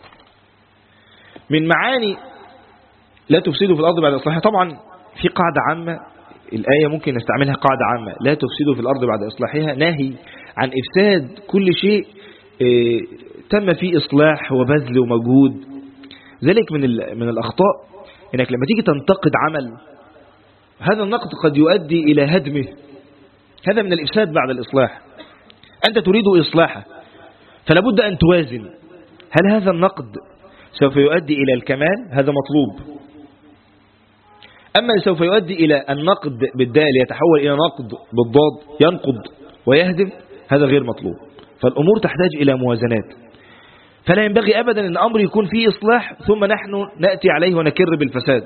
من معاني لا تفسدوا في الأرض بعد إصلاحها، طبعا في قاعدة عامة الآية ممكن نستعملها قاعدة عامة، لا تفسدوا في الأرض بعد إصلاحها، ناهي عن إفساد كل شيء تم فيه إصلاح وبذل ومجهود. ذلك من الأخطاء إنك لما تيجي تنتقد عمل، هذا النقد قد يؤدي إلى هدمه، هذا من الإفساد بعد الإصلاح. أنت تريد إصلاحه، فلا بد أن توازن، هل هذا النقد سوف يؤدي إلى الكمال؟ هذا مطلوب. أما سوف يؤدي إلى النقد بالدال يتحول إلى نقد بالضاد ينقض ويهدم، هذا غير مطلوب. فالأمور تحتاج إلى موازنات، فلا ينبغي أبدا أن أمر يكون فيه إصلاح ثم نحن نأتي عليه ونكر بالفساد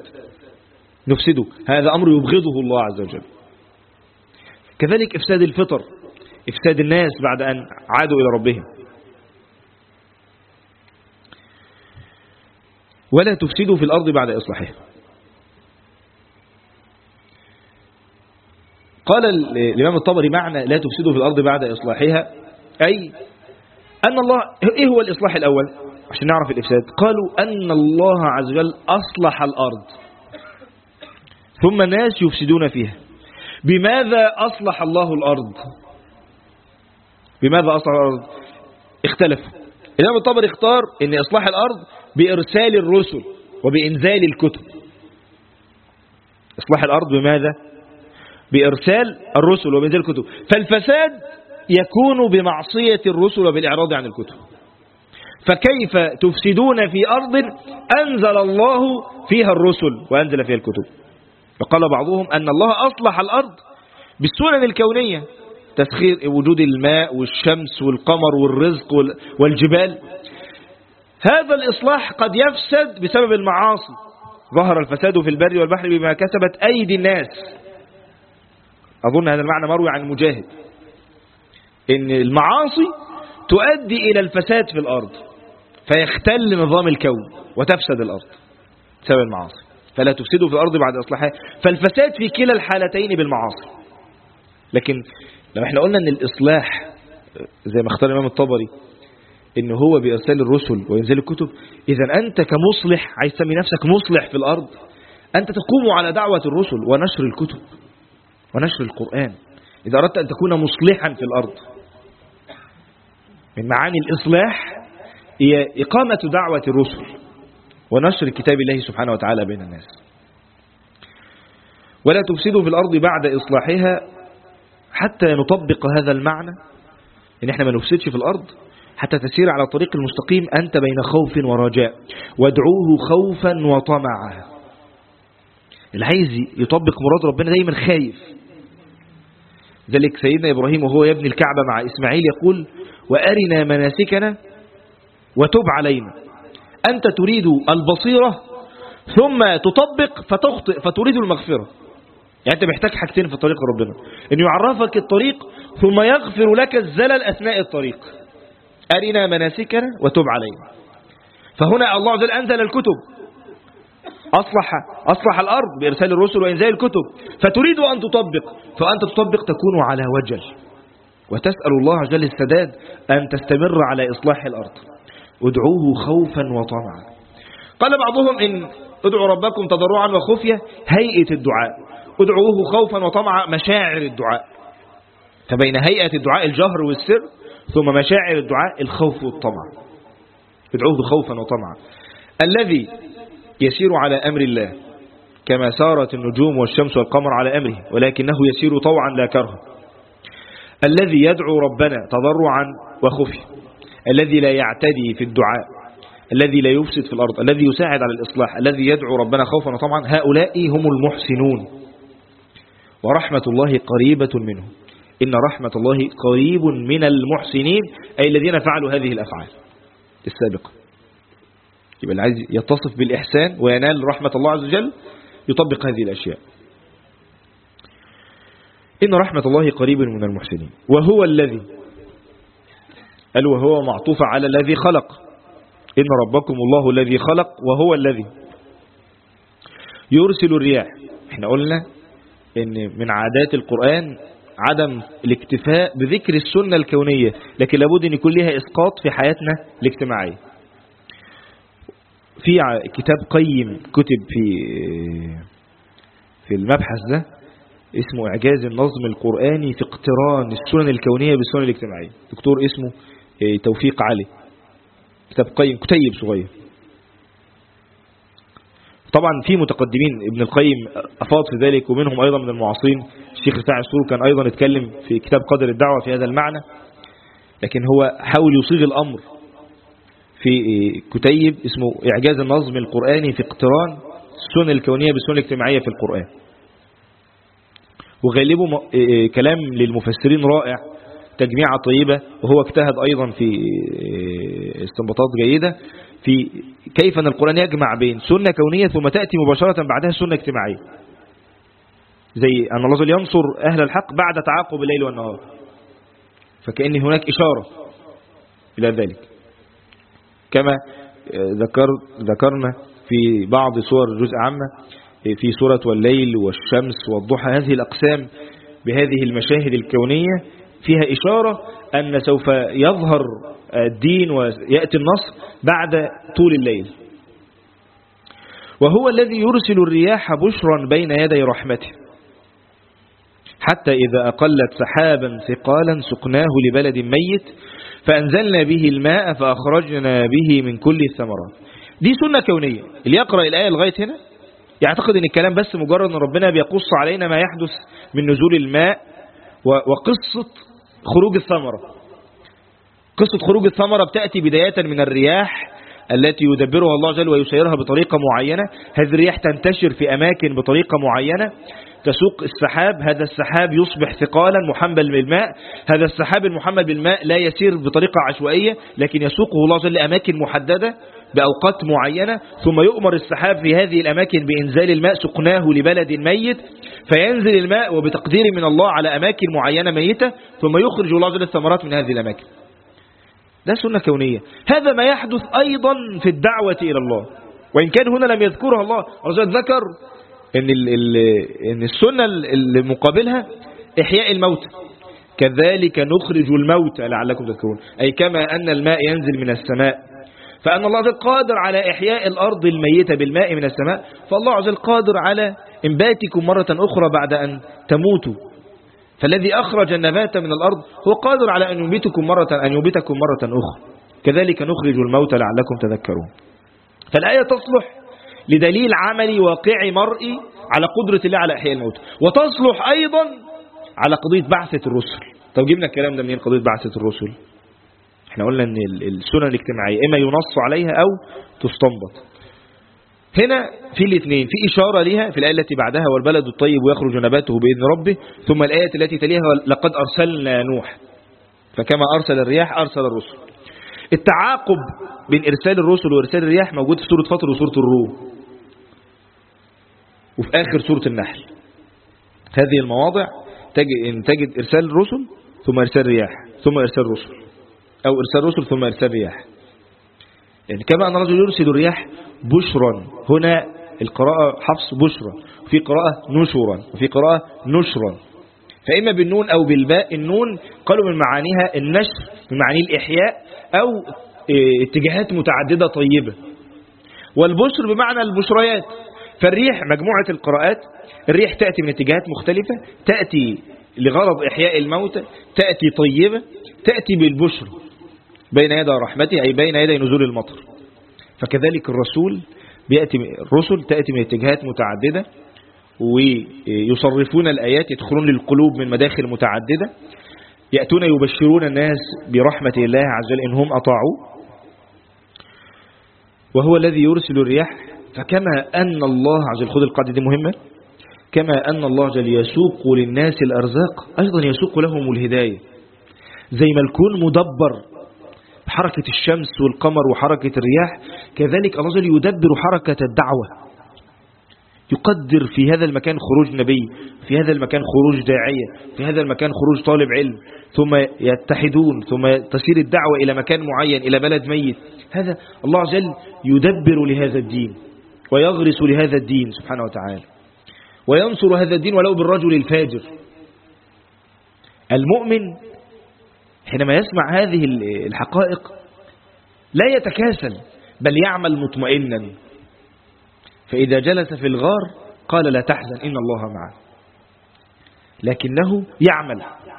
نفسده، هذا أمر يبغضه الله عز وجل. كذلك إفساد الفطر، إفساد الناس بعد أن عادوا إلى ربهم. ولا تفسدوا في الأرض بعد إصلاحها. قال الإمام الطبري معنى لا تفسدوا في الأرض بعد إصلاحها أي أن الله، إيه هو الإصلاح الأول عشان نعرف الإفساد؟ قالوا أن الله عز وجل أصلح الأرض ثم الناس يفسدون فيها. بماذا أصلح الله الأرض؟ بماذا أصلح الأرض؟ اختلفوا. الإمام الطبري اختار أن إصلاح الأرض بإرسال الرسل وبإنزال الكتب. إصلاح الأرض بماذا؟ بإرسال الرسل وبإنزال الكتب. فالفساد يكون بمعصية الرسل وبالإعراض عن الكتب. فكيف تفسدون في أرض أنزل الله فيها الرسل وأنزل فيها الكتب؟ فقال بعضهم أن الله أصلح الأرض بالسنن الكونية، تسخير وجود الماء والشمس والقمر والرزق والجبال. هذا الإصلاح قد يفسد بسبب المعاصي. ظهر الفساد في البر والبحر بما كسبت أيدي الناس. أظن هذا المعنى مروي عن مجاهد، إن المعاصي تؤدي إلى الفساد في الأرض فيختل نظام الكون وتفسد الأرض بسبب المعاصي. فلا تفسدوا في الأرض بعد إصلاحها. فالفساد في كلا الحالتين بالمعاصي. لكن لو احنا قلنا ان الإصلاح زي ما اختار الإمام الطبري ان هو بإرسال الرسل وإنزال الكتب، إذا أنت كمصلح عايز تسمي نفسك مصلح في الأرض، أنت تقوم على دعوة الرسل ونشر الكتب ونشر القرآن إذا أردت أن تكون مصلحا في الأرض. من معاني الإصلاح هي إقامة دعوة الرسل ونشر كتاب الله سبحانه وتعالى بين الناس. ولا تفسدوا في الأرض بعد إصلاحها، حتى نطبق هذا المعنى إن احنا ما نفسدش في الأرض، حتى تسير على الطريق المستقيم أنت بين خوف ورجاء، وادعوه خوفا وطمعا. اللي عايز يطبق مراد ربنا دايما خايف. ذلك سيدنا إبراهيم وهو يبني الكعبة مع إسماعيل يقول: وأرنا مناسكنا وتب علينا. أنت تريد البصيرة ثم تطبق فتخطئ فتريد المغفرة. يعني أنت محتاج حاجتين في طريق ربنا: أن يعرفك الطريق ثم يغفر لك الزلل أثناء الطريق. أرنا مناسكنا وتب علينا. فهنا الله عز وجل أنزل الكتب، أصلح الأرض بإرسال الرسل وإنزال الكتب، فتريد أن تطبق، فأنت تطبق تكون على وجل، وتسأل الله عز وجل السداد أن تستمر على إصلاح الأرض. ادعوه خوفا وطمعا. قال بعضهم إن ادعوا ربكم تضرعا وخفية هيئة الدعاء، ادعوه خوفا وطمعا مشاعر الدعاء. فبين هيئة الدعاء الجهر والسر، ثم مشاعر الدعاء الخوف والطمع. ادعوه خوفا وطمعا. الذي يسير على أمر الله كما سارت النجوم والشمس والقمر على أمره، ولكنه يسير طوعا لا كرها. الذي يدعو ربنا تضرعا وخفية، الذي لا يعتدي في الدعاء، الذي لا يفسد في الأرض، الذي يساعد على الإصلاح، الذي يدعو ربنا خوفا وطمعا، هؤلاء هم المحسنون، ورحمة الله قريبة منهم. إن رحمة الله قريب من المحسنين، أي الذين فعلوا هذه الأفعال السابقة. يبقى اللي عايز يتصف بالإحسان وينال رحمة الله عز وجل يطبق هذه الأشياء. إن رحمة الله قريب من المحسنين. وهو الذي، قال وهو معطوف على الذي خلق. إن ربكم الله الذي خلق وهو الذي يرسل الرياح. احنا قلنا إن من عادات القرآن عدم الاكتفاء بذكر السنة الكونية، لكن لابد أن يكون لها إسقاط في حياتنا الاجتماعية. في كتاب قيم كتب في المبحث ده اسمه إعجاز النظم القرآني في اقتران السنن الكونية بالسنن الاجتماعية، دكتور اسمه توفيق علي. كتاب قيم، كتيب صغير. طبعا في متقدمين، ابن القيم أفاض في ذلك، ومنهم أيضا من المعاصرين الشيخ رفاعي السور كان أيضا اتكلم في كتاب قدر الدعوة في هذا المعنى، لكن هو حاول يصيغ الأمر في كتيب اسمه إعجاز النظم القرآني في اقتران السنن الكونية بالسنن الاجتماعية في القرآن. وغالبه كلام للمفسرين رائع، تجميعة طيبة، وهو اجتهد أيضا في استنباطات جيدة في كيف أن القرآن يجمع بين سنة كونية ثم تأتي مباشرة بعدها سنة اجتماعية، زي أن الله ينصر أهل الحق بعد تعاقب الليل والنهار. فكأن هناك إشارة إلى ذلك. كما ذكرنا في بعض سور جزء عامة في سورة والليل والشمس والضحى، هذه الأقسام بهذه المشاهد الكونية فيها إشارة أن سوف يظهر الدين ويأتي النصر بعد طول الليل. وهو الذي يرسل الرياح بشرا بين يدي رحمته حتى إذا أقلت سحابا ثقالا سقناه لبلد ميت فأنزلنا به الماء فأخرجنا به من كل الثمرات. دي سنة كونية. اللي يقرأ الآية لغاية هنا يعتقد أن الكلام بس مجرد أن ربنا بيقص علينا ما يحدث من نزول الماء وقصة خروج الثمرة. قصة خروج الثمرة بتأتي بداية من الرياح التي يدبرها الله جل ويسيرها بطريقة معينة. هذه الرياح تنتشر في أماكن بطريقة معينة، تسوق السحاب، هذا السحاب يصبح ثقالا محمل بالماء. هذا السحاب المحمل بالماء لا يسير بطريقة عشوائية، لكن يسوقه الله جل لأماكن محددة بأوقات معينة، ثم يؤمر السحاب في هذه الأماكن بإنزال الماء سقناه لبلد ميت، فينزل الماء وبتقدير من الله على أماكن معينة ميتة، ثم يخرج الله جل الثمرات من هذه الأماكن. ده سنة كونية. هذا ما يحدث أيضا في الدعوة إلى الله، وإن كان هنا لم يذكرها الله. الرسول ذكر إن السنة اللي مقابلها إحياء الموتى، كذلك نخرج الموتى لعلكم تذكرون، أي كما أن الماء ينزل من السماء، فأن الله عز وجل قادر على إحياء الأرض الميتة بالماء من السماء، فالله عز وجل قادر على إنباتكم مرة أخرى بعد أن تموتوا. فالذي أخرج النبات من الأرض هو قادر على أن ينبتكم مرة أخرى. كذلك نخرج الموتى لعلكم تذكرون. فالآية تصلح لدليل عملي واقعي مرئي على قدرة الله على إحياء الموتى، وتصلح أيضا على قضية بعثة الرسل. طب جبنا الكلام ده منين قضية بعثة الرسل؟ احنا قلنا ان السنن الاجتماعية اما ينص عليها او تستنبط. هنا في الاثنين، في إشارة لها في الآية التي بعدها والبلد الطيب ويخرج نباته بإذن ربه، ثم الآية التي تليها لقد أرسلنا نوح، فكما أرسل الرياح أرسل الرسل. التعاقب بين إرسال الرسل وإرسال الرياح موجود في سورة فطر وسورة الروم وفي آخر سورة النحل. هذه المواضع تجد إرسال الرسل ثم إرسال الرياح ثم إرسال الرسل، أو إرسال الرسل ثم إرسال الرياح. يعني كما أن الرجل يرسل الرياح بشرا، هنا القراءة حفص بشرا، وفي قراءة نشرا، وفي قراءة نشرا، فإما بالنون أو بالباء. النون قالوا من معانيها النشر، من معاني الإحياء أو اتجاهات متعددة طيبة، والبشر بمعنى البشريات. فالريح مجموعة القراءات، الريح تأتي من اتجاهات مختلفة، تأتي لغرض إحياء الموتى، تأتي طيبة، تأتي بالبشر بين يدي رحمته، أي بين يدي نزول المطر. فكذلك الرسل تأتي من اتجاهات متعددة، ويصرفون الآيات، يدخلون للقلوب من مداخل متعددة، يأتون يبشرون الناس برحمة الله عز وجل إن هم أطاعوا. وهو الذي يرسل الرياح، فكما أن الله عز وجل، خذ القاعدة دي مهمة، كما أن الله عز وجل يسوق للناس الأرزاق أيضا يسوق لهم الهداية. زي ما الكون مدبر بحركة الشمس والقمر وحركة الرياح، كذلك الله عز وجل يدبر حركة الدعوة، يقدر في هذا المكان خروج نبي، في هذا المكان خروج داعية، في هذا المكان خروج طالب علم، ثم يتحدون، ثم تسير الدعوة إلى مكان معين، إلى بلد ميت. هذا الله عز وجل يدبر لهذا الدين ويغرس لهذا الدين سبحانه وتعالى، وينصر هذا الدين ولو بالرجل الفاجر. المؤمن حينما يسمع هذه الحقائق لا يتكاسل، بل يعمل مطمئنا. فإذا جلس في الغار قال لا تحزن إن الله معه، لكنه يعمل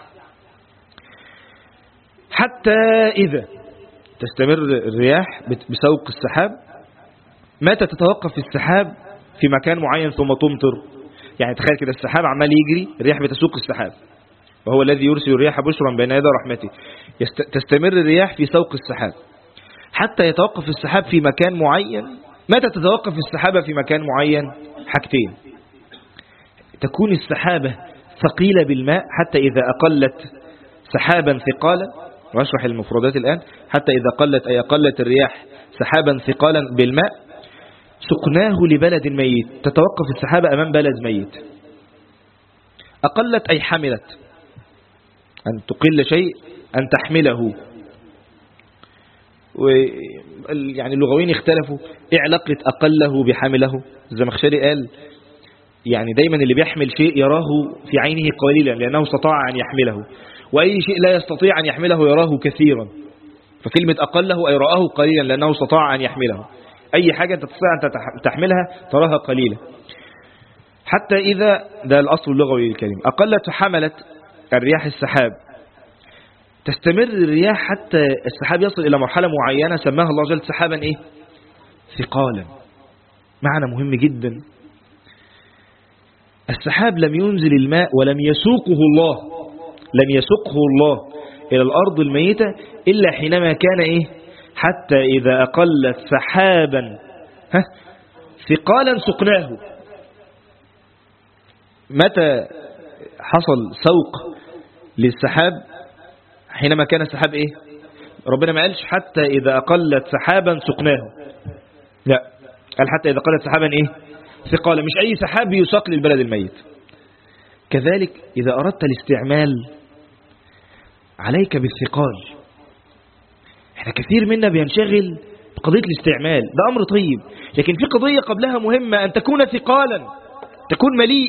حتى إذا تستمر الرياح بسوق السحاب. متى تتوقف السحاب في مكان معين ثم تمطر؟ يعني تخيل كده السحاب عمال يجري، الرياح بتسوق السحاب، وهو الذي يرسل الرياح بشرا بين يدي رحمته. تستمر الرياح في سوق السحاب حتى يتوقف السحاب في مكان معين. متى تتوقف السحابة في مكان معين؟ حاجتين: تكون السحابة ثقيلة بالماء حتى إذا أقلت سحابا ثقالا، وأشرح المفردات الآن، حتى إذا قلت أي أقلت الرياح سحابا ثقالا بالماء سقناه لبلد ميت، تتوقف السحابة أمام بلد ميت. أقلت أي حملت، أن تقل شيء أن تحمله. يعني اللغويين اختلفوا ايه علاقة أقله بحمله. الزمخشري قال يعني دايما اللي بيحمل شيء يراه في عينه قليلا لأنه استطاع أن يحمله، وأي شيء لا يستطيع أن يحمله يراه كثيرا. فكلمة أقله أي رآه قليلا لأنه استطاع أن يحمله. أي حاجة أنت تستطيع أن تحملها تراها قليلة. حتى إذا، ده الأصل اللغوي للكلمة، أقلت حملت الرياح السحاب. تستمر الرياح حتى السحاب يصل إلى مرحلة معينة سماها الله جل سحابا إيه؟ ثقالا. معنى مهم جدا. السحاب لم ينزل الماء ولم يسوقه الله، لم يسوقه الله إلى الأرض الميتة إلا حينما كان إيه؟ حتى إذا أقلت سحابا ثقالا سقناه. متى حصل سوق للسحاب؟ حينما كان السحاب إيه؟ ربنا ما قالش حتى إذا أقلت سحابا سقناه، لا، قال حتى إذا أقلت سحابا إيه؟ ثقالا. مش أي سحاب يساق للبلد الميت. كذلك إذا أردت الاستعمال عليك بالثقال. احنا كثير منا بينشغل بقضية الاستعمال، ده أمر طيب، لكن في قضية قبلها مهمة، أن تكون ثقالا، تكون مليء.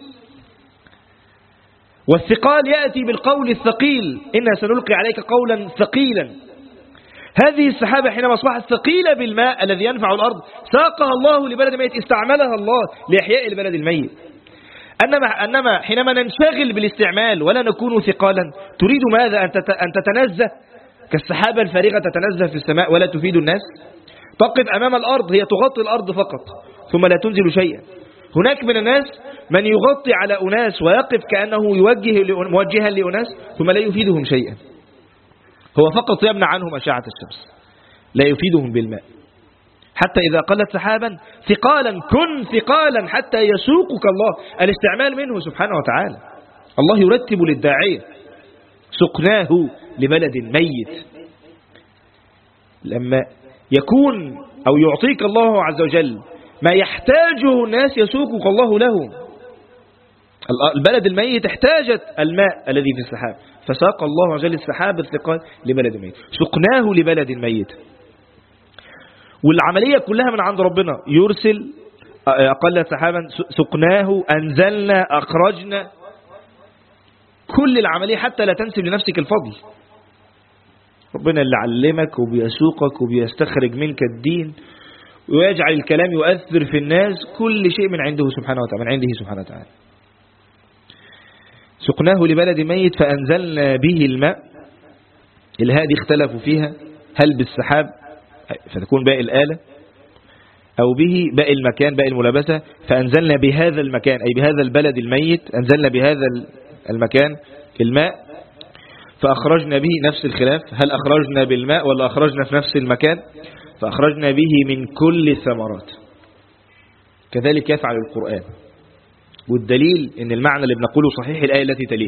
والثقال يأتي بالقول الثقيل، إنا سنلقي عليك قولا ثقيلا. هذه السحابة حينما أصبحت ثقيلة بالماء الذي ينفع الأرض ساقها الله لبلد ميت، استعملها الله لإحياء البلد الميت. أنما حينما ننشغل بالاستعمال ولا نكون ثقالا، تريد ماذا؟ أن تتنزه كالسحابة الفارغة تتنزه في السماء ولا تفيد الناس؟ تقف أمام الأرض، هي تغطي الأرض فقط ثم لا تنزل شيئا. هناك من الناس من يغطي على أناس ويقف كأنه موجها لأناس ثم لا يفيدهم شيئا، هو فقط يمنع عنهم أشعة الشمس، لا يفيدهم بالماء. حتى إذا قلت سحابا ثقالا، كن ثقالا حتى يسوقك الله. الاستعمال منه سبحانه وتعالى. الله يرتب للداعية. سقناه لبلد ميت. لما يكون أو يعطيك الله عز وجل ما يحتاجه الناس يسوقك الله له. البلد الميت احتاجت الماء الذي في السحاب، فساق الله عز وجل السحاب الثقال لبلد ميت. سقناه لبلد ميت. والعملية كلها من عند ربنا. يرسل أقل سحابا، سقناه، أنزلنا، أخرجنا. كل العملية حتى لا تنسب لنفسك الفضل. ربنا اللي علمك وبيسوقك وبيستخرج منك الدين ويجعل الكلام يؤثر في الناس. كل شيء من عنده سبحانه وتعالى، من عنده سبحانه وتعالى. سقناه لبلد ميت فأنزلنا به الماء. الهاء دي اختلفوا فيها، هل بالسحاب فتكون باقي الآلة أو به باقي المكان، باقي الملابسة. فأنزلنا بهذا المكان أي بهذا البلد الميت، أنزلنا بهذا المكان الماء. فأخرجنا به، نفس الخلاف، هل أخرجنا بالماء ولا أخرجنا في نفس المكان؟ فأخرجنا به من كل الثمرات. كذلك يفعل القرآن. والدليل إن المعنى اللي بنقوله صحيح الآية التي تليه.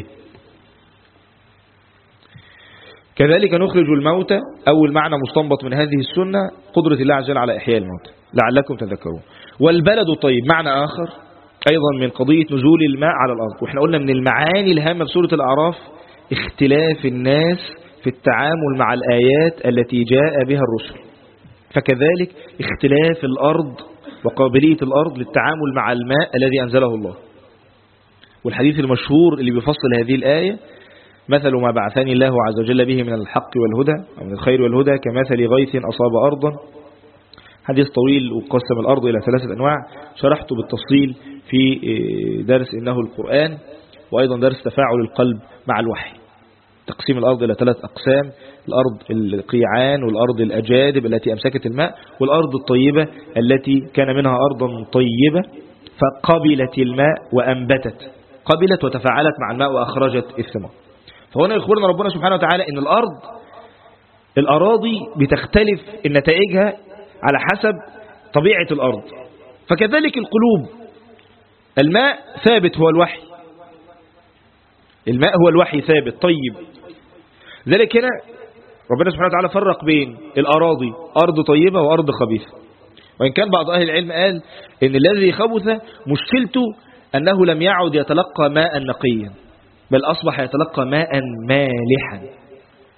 كذلك نخرج الموتى. أول معنى مستنبط من هذه السنة قدرة الله عز وجل على إحياء الموتى لعلكم تذكرون. والبلد الطيب معنى آخر أيضا من قضية نزول الماء على الأرض. وإحنا قلنا من المعاني الهامة في سورة الأعراف اختلاف الناس في التعامل مع الآيات التي جاء بها الرسل. فكذلك اختلاف الأرض وقابلية الأرض للتعامل مع الماء الذي أنزله الله. والحديث المشهور اللي بيفصل هذه الآية: مثل ما بعثني الله عز وجل به من الحق والهدى أو من الخير والهدى كمثل غيث أصاب أرضا. حديث طويل وقسم الأرض إلى 3 أنواع، شرحته بالتفصيل في درس إنه القرآن، وأيضا درس تفاعل القلب مع الوحي. تقسيم الأرض إلى 3 أقسام: الأرض القيعان، والأرض الأجادب التي أمسكت الماء، والأرض الطيبة التي كان منها أرضا طيبة فقبلت الماء وأنبتت، قبلت وتفاعلت مع الماء وأخرجت الثمار. فهنا يخبرنا ربنا سبحانه وتعالى إن الأراضي بتختلف النتائجها على حسب طبيعة الأرض. فكذلك القلوب. الماء ثابت هو الوحي، الماء هو الوحي ثابت طيب. ذلك هنا ربنا سبحانه وتعالى فرق بين الأراضي، أرض طيبة وأرض خبيثة. وإن كان بعض أهل العلم قال إن الذي خبث مشكلته أنه لم يعد يتلقى ماء نقيا، بل أصبح يتلقى ماء مالحا.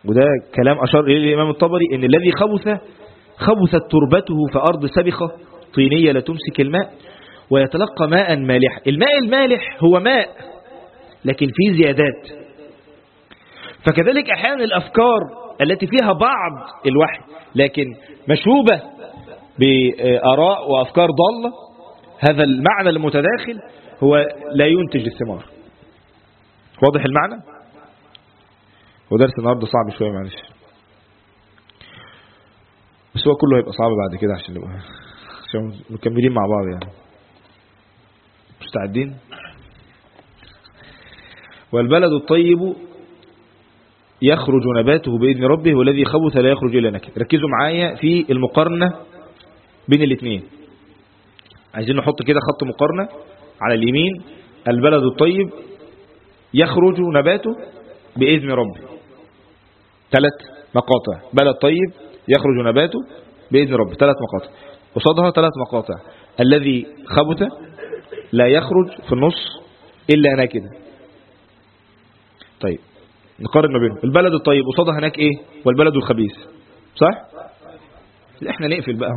وده كلام أشار إليه الإمام الطبري، إن الذي خبثت تربته في أرض سبخة طينية لا تمسك الماء ويتلقى ماء مالحا. الماء المالح هو ماء لكن فيه زيادات. فكذلك أحيانا الأفكار التي فيها بعض الوحي لكن مشوبة بآراء وأفكار ضالة، هذا المعنى المتداخل هو لا ينتج الثمار. واضح المعنى؟ ودرس النهارده صعب شوية معلش، بس هو كله هيبقى صعب بعد كده عشان مكملين مع بعض يعني. مستعدين؟ والبلد الطيب يخرج نباته بإذن ربه والذي خبث لا يخرج إلا نكد. ركزوا معايا في المقارنة بين الاثنين. عايزين نحط كده خط مقارنة على اليمين، البلد الطيب يخرج نباته بإذن ربه، 3 مقاطع. بلد طيب يخرج نباته بإذن ربه، 3 مقاطع. قصادها 3 مقاطع، الذي خبث لا يخرج في النص إلا نكد. طيب نقارن ما بينهم. البلد الطيب قصادها هناك ايه؟ والبلد الخبيث، صح؟ احنا نقفل بقى.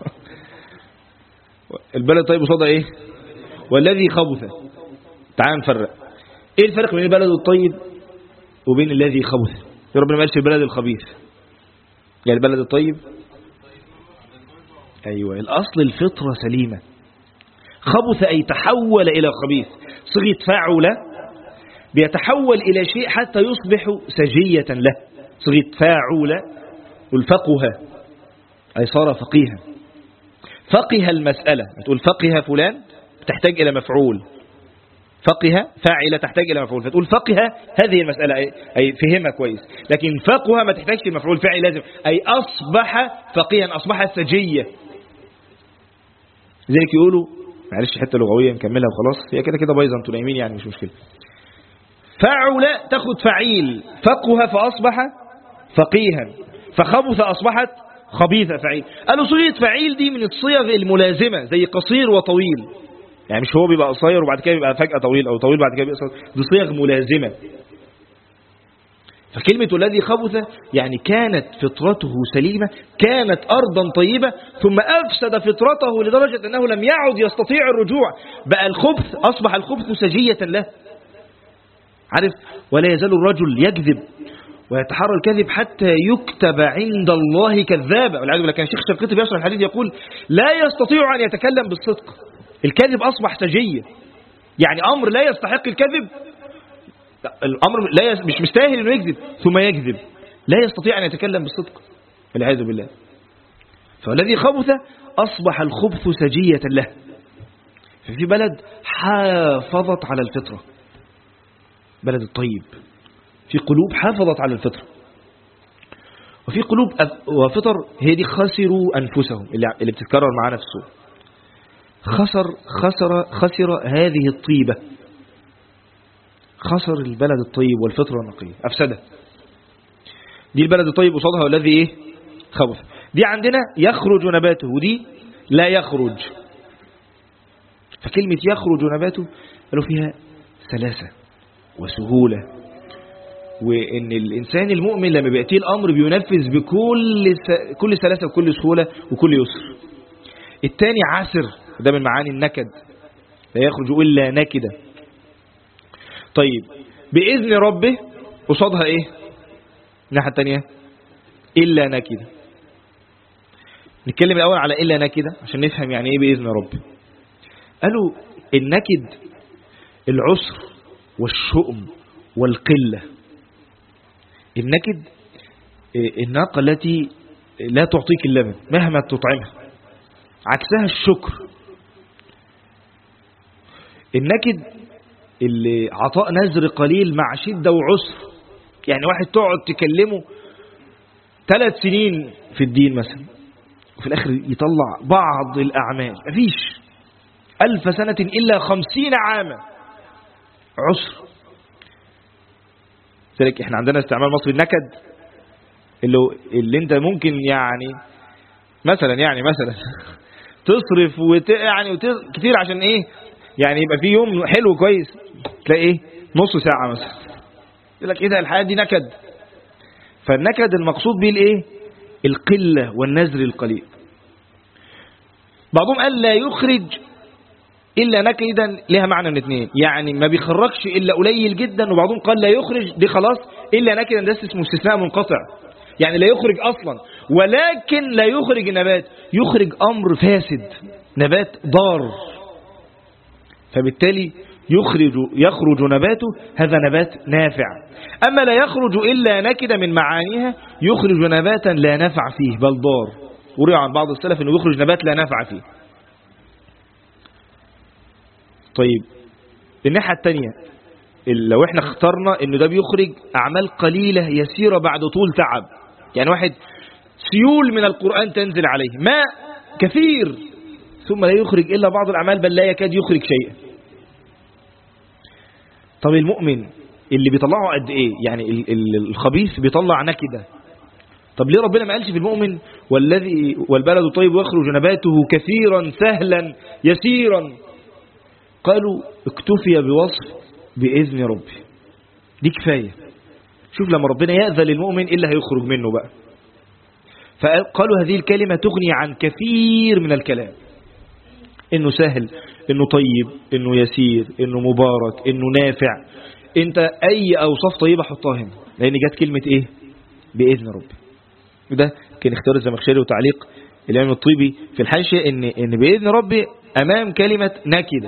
البلد الطيب قصادها ايه؟ والذي خبث. تعال نفرق. ايه الفرق بين البلد الطيب وبين الذي خبث؟ يا ربنا ما قالش البلد الخبيث، يعني البلد الطيب. ايوه، الاصل الفطرة سليمة. خبث اي تحول الى خبيث، صيغة فاعل بيتحول إلى شيء حتى يصبح سجية له، صيغة فاعل. والفقه أي صار فقيها، فقه المسألة. تقول فقه فلان تحتاج إلى مفعول، فقه فاعل تحتاج إلى مفعول، فتقول فقه هذه المسألة أي فهمها كويس. لكن فقه ما تحتاجش المفعول، فاعل لازم أي أصبح فقيها، أصبح سجية. ذلك يقولوا معلش حتة لغوية نكملها وخلاص، هي كده كده بايظة انتوا نايمين يعني مش مشكلة. فعل تاخد فعيل، فقه فأصبح فقيها، فخبث أصبحت خبيثة فعيل. قالوا صيغة فعيل دي من الصيغ الملازمة، زي قصير وطويل، يعني مش هو بيبقى قصير وبعد كده بيبقى فجأة طويل، أو طويل بعد كده بيبقى قصير، دي صيغ ملازمة. فكلمة الذي خبث يعني كانت فطرته سليمة، كانت أرضا طيبة، ثم أفسد فطرته لدرجة أنه لم يعد يستطيع الرجوع، بقى الخبث أصبح الخبث سجية له. عارف، ولا يزال الرجل يكذب ويتحرى الكذب حتى يكتب عند الله كذابا، والعياذ بالله. كان الشيخ شنقيطي بيشرح الحديث يقول لا يستطيع أن يتكلم بالصدق، الكذب أصبح سجية، يعني أمر لا يستحق الكذب، الأمر مش مستاهل أنه يكذب ثم يكذب، لا يستطيع أن يتكلم بالصدق والعياذ بالله. فالذي خبث أصبح الخبث سجية له. ففي بلد حافظت على الفطرة، بلد الطيب، في قلوب حافظت على الفطرة، وفي قلوب وفطر هي دي خسروا أنفسهم، اللي بتتكرر معانا في السورة. خسر هذه الطيبة، خسر البلد الطيب والفطرة النقية، أفسده. دي البلد الطيب قصادها والذي إيه؟ خبث. دي عندنا يخرج نباته، ودي لا يخرج. فكلمة يخرج نباته قالوا فيها سلاسة وسهولة، وإن الإنسان المؤمن لما بيأتيه الأمر بينفذ بكل سلاسة وكل سهولة وكل يسر. الثاني عسر، ده من معاني النكد، لا يخرج إلا نكدا. طيب بإذن ربه قصادها إيه؟ الناحية الثانية إلا نكدا. نتكلم الأول على إلا نكدا عشان نفهم يعني إيه بإذن ربه. قالوا النكد العسر والشؤم والقلة. النكد الناقة التي لا تعطيك اللبن مهما تطعمها، عكسها الشكر. النكد اللي عطاء نذر قليل مع شدة وعسر، يعني واحد تقعد تكلمه 3 سنين في الدين مثلا وفي الآخر يطلع بعض الأعمال، مفيش 1000 سنة إلا 50 عاما عسر. ذلك احنا عندنا استعمال مصري النكد اللي انت ممكن يعني مثلا تصرف كتير عشان ايه، يعني يبقى في يوم حلو كويس تلاقي ايه نص ساعة مثلا، يقول لك ايه ده الحياة دي نكد. فالنكد المقصود به الايه؟ القلة والنزر القليل. بعضهم قال لا يخرج إلا نكدا، لها معنى من اثنين، يعني ما بيخرجش إلا قليل جدا. وبعضهم قال لا يخرج دي خلاص إلا نكدا، ده اسمه استثناء منقطع، يعني لا يخرج أصلا. ولكن لا يخرج النبات، يخرج أمر فاسد، نبات ضار، فبالتالي يخرج نباته، هذا نبات نافع. أما لا يخرج إلا نكدا من معانيها، يخرج نباتا لا نفع فيه بل ضار. وروي عن بعض السلف أنه يخرج نبات لا نفع فيه. طيب الناحية الثانية، لو احنا اخترنا انه ده بيخرج اعمال قليلة يسيرة بعد طول تعب، يعني واحد سيول من القرآن تنزل عليه، ماء كثير، ثم لا يخرج الا بعض الاعمال بل لا يكاد يخرج شيئا. طب المؤمن اللي بيطلعه قد ايه؟ يعني الخبيث بيطلع نكدة. طب ليه ربنا ما قالش في المؤمن والبلد الطيب يخرج نباته كثيرا سهلا يسيرا؟ قالوا اكتفي بوصف بإذن ربي، دي كفاية. شوف لما ربنا يأذن للمؤمن إلا هيخرج منه بقى. فقالوا هذه الكلمة تغني عن كثير من الكلام، إنه سهل، إنه طيب، إنه يسير، إنه مبارك، إنه نافع. أنت أي أوصاف طيبة حطها هنا، لأن جت كلمة إيه؟ بإذن ربي. وده كان اختيار الزمخشري وتعليق الإمام الطيبي في الحاشية، إن بإذن ربي أمام كلمة نكدة،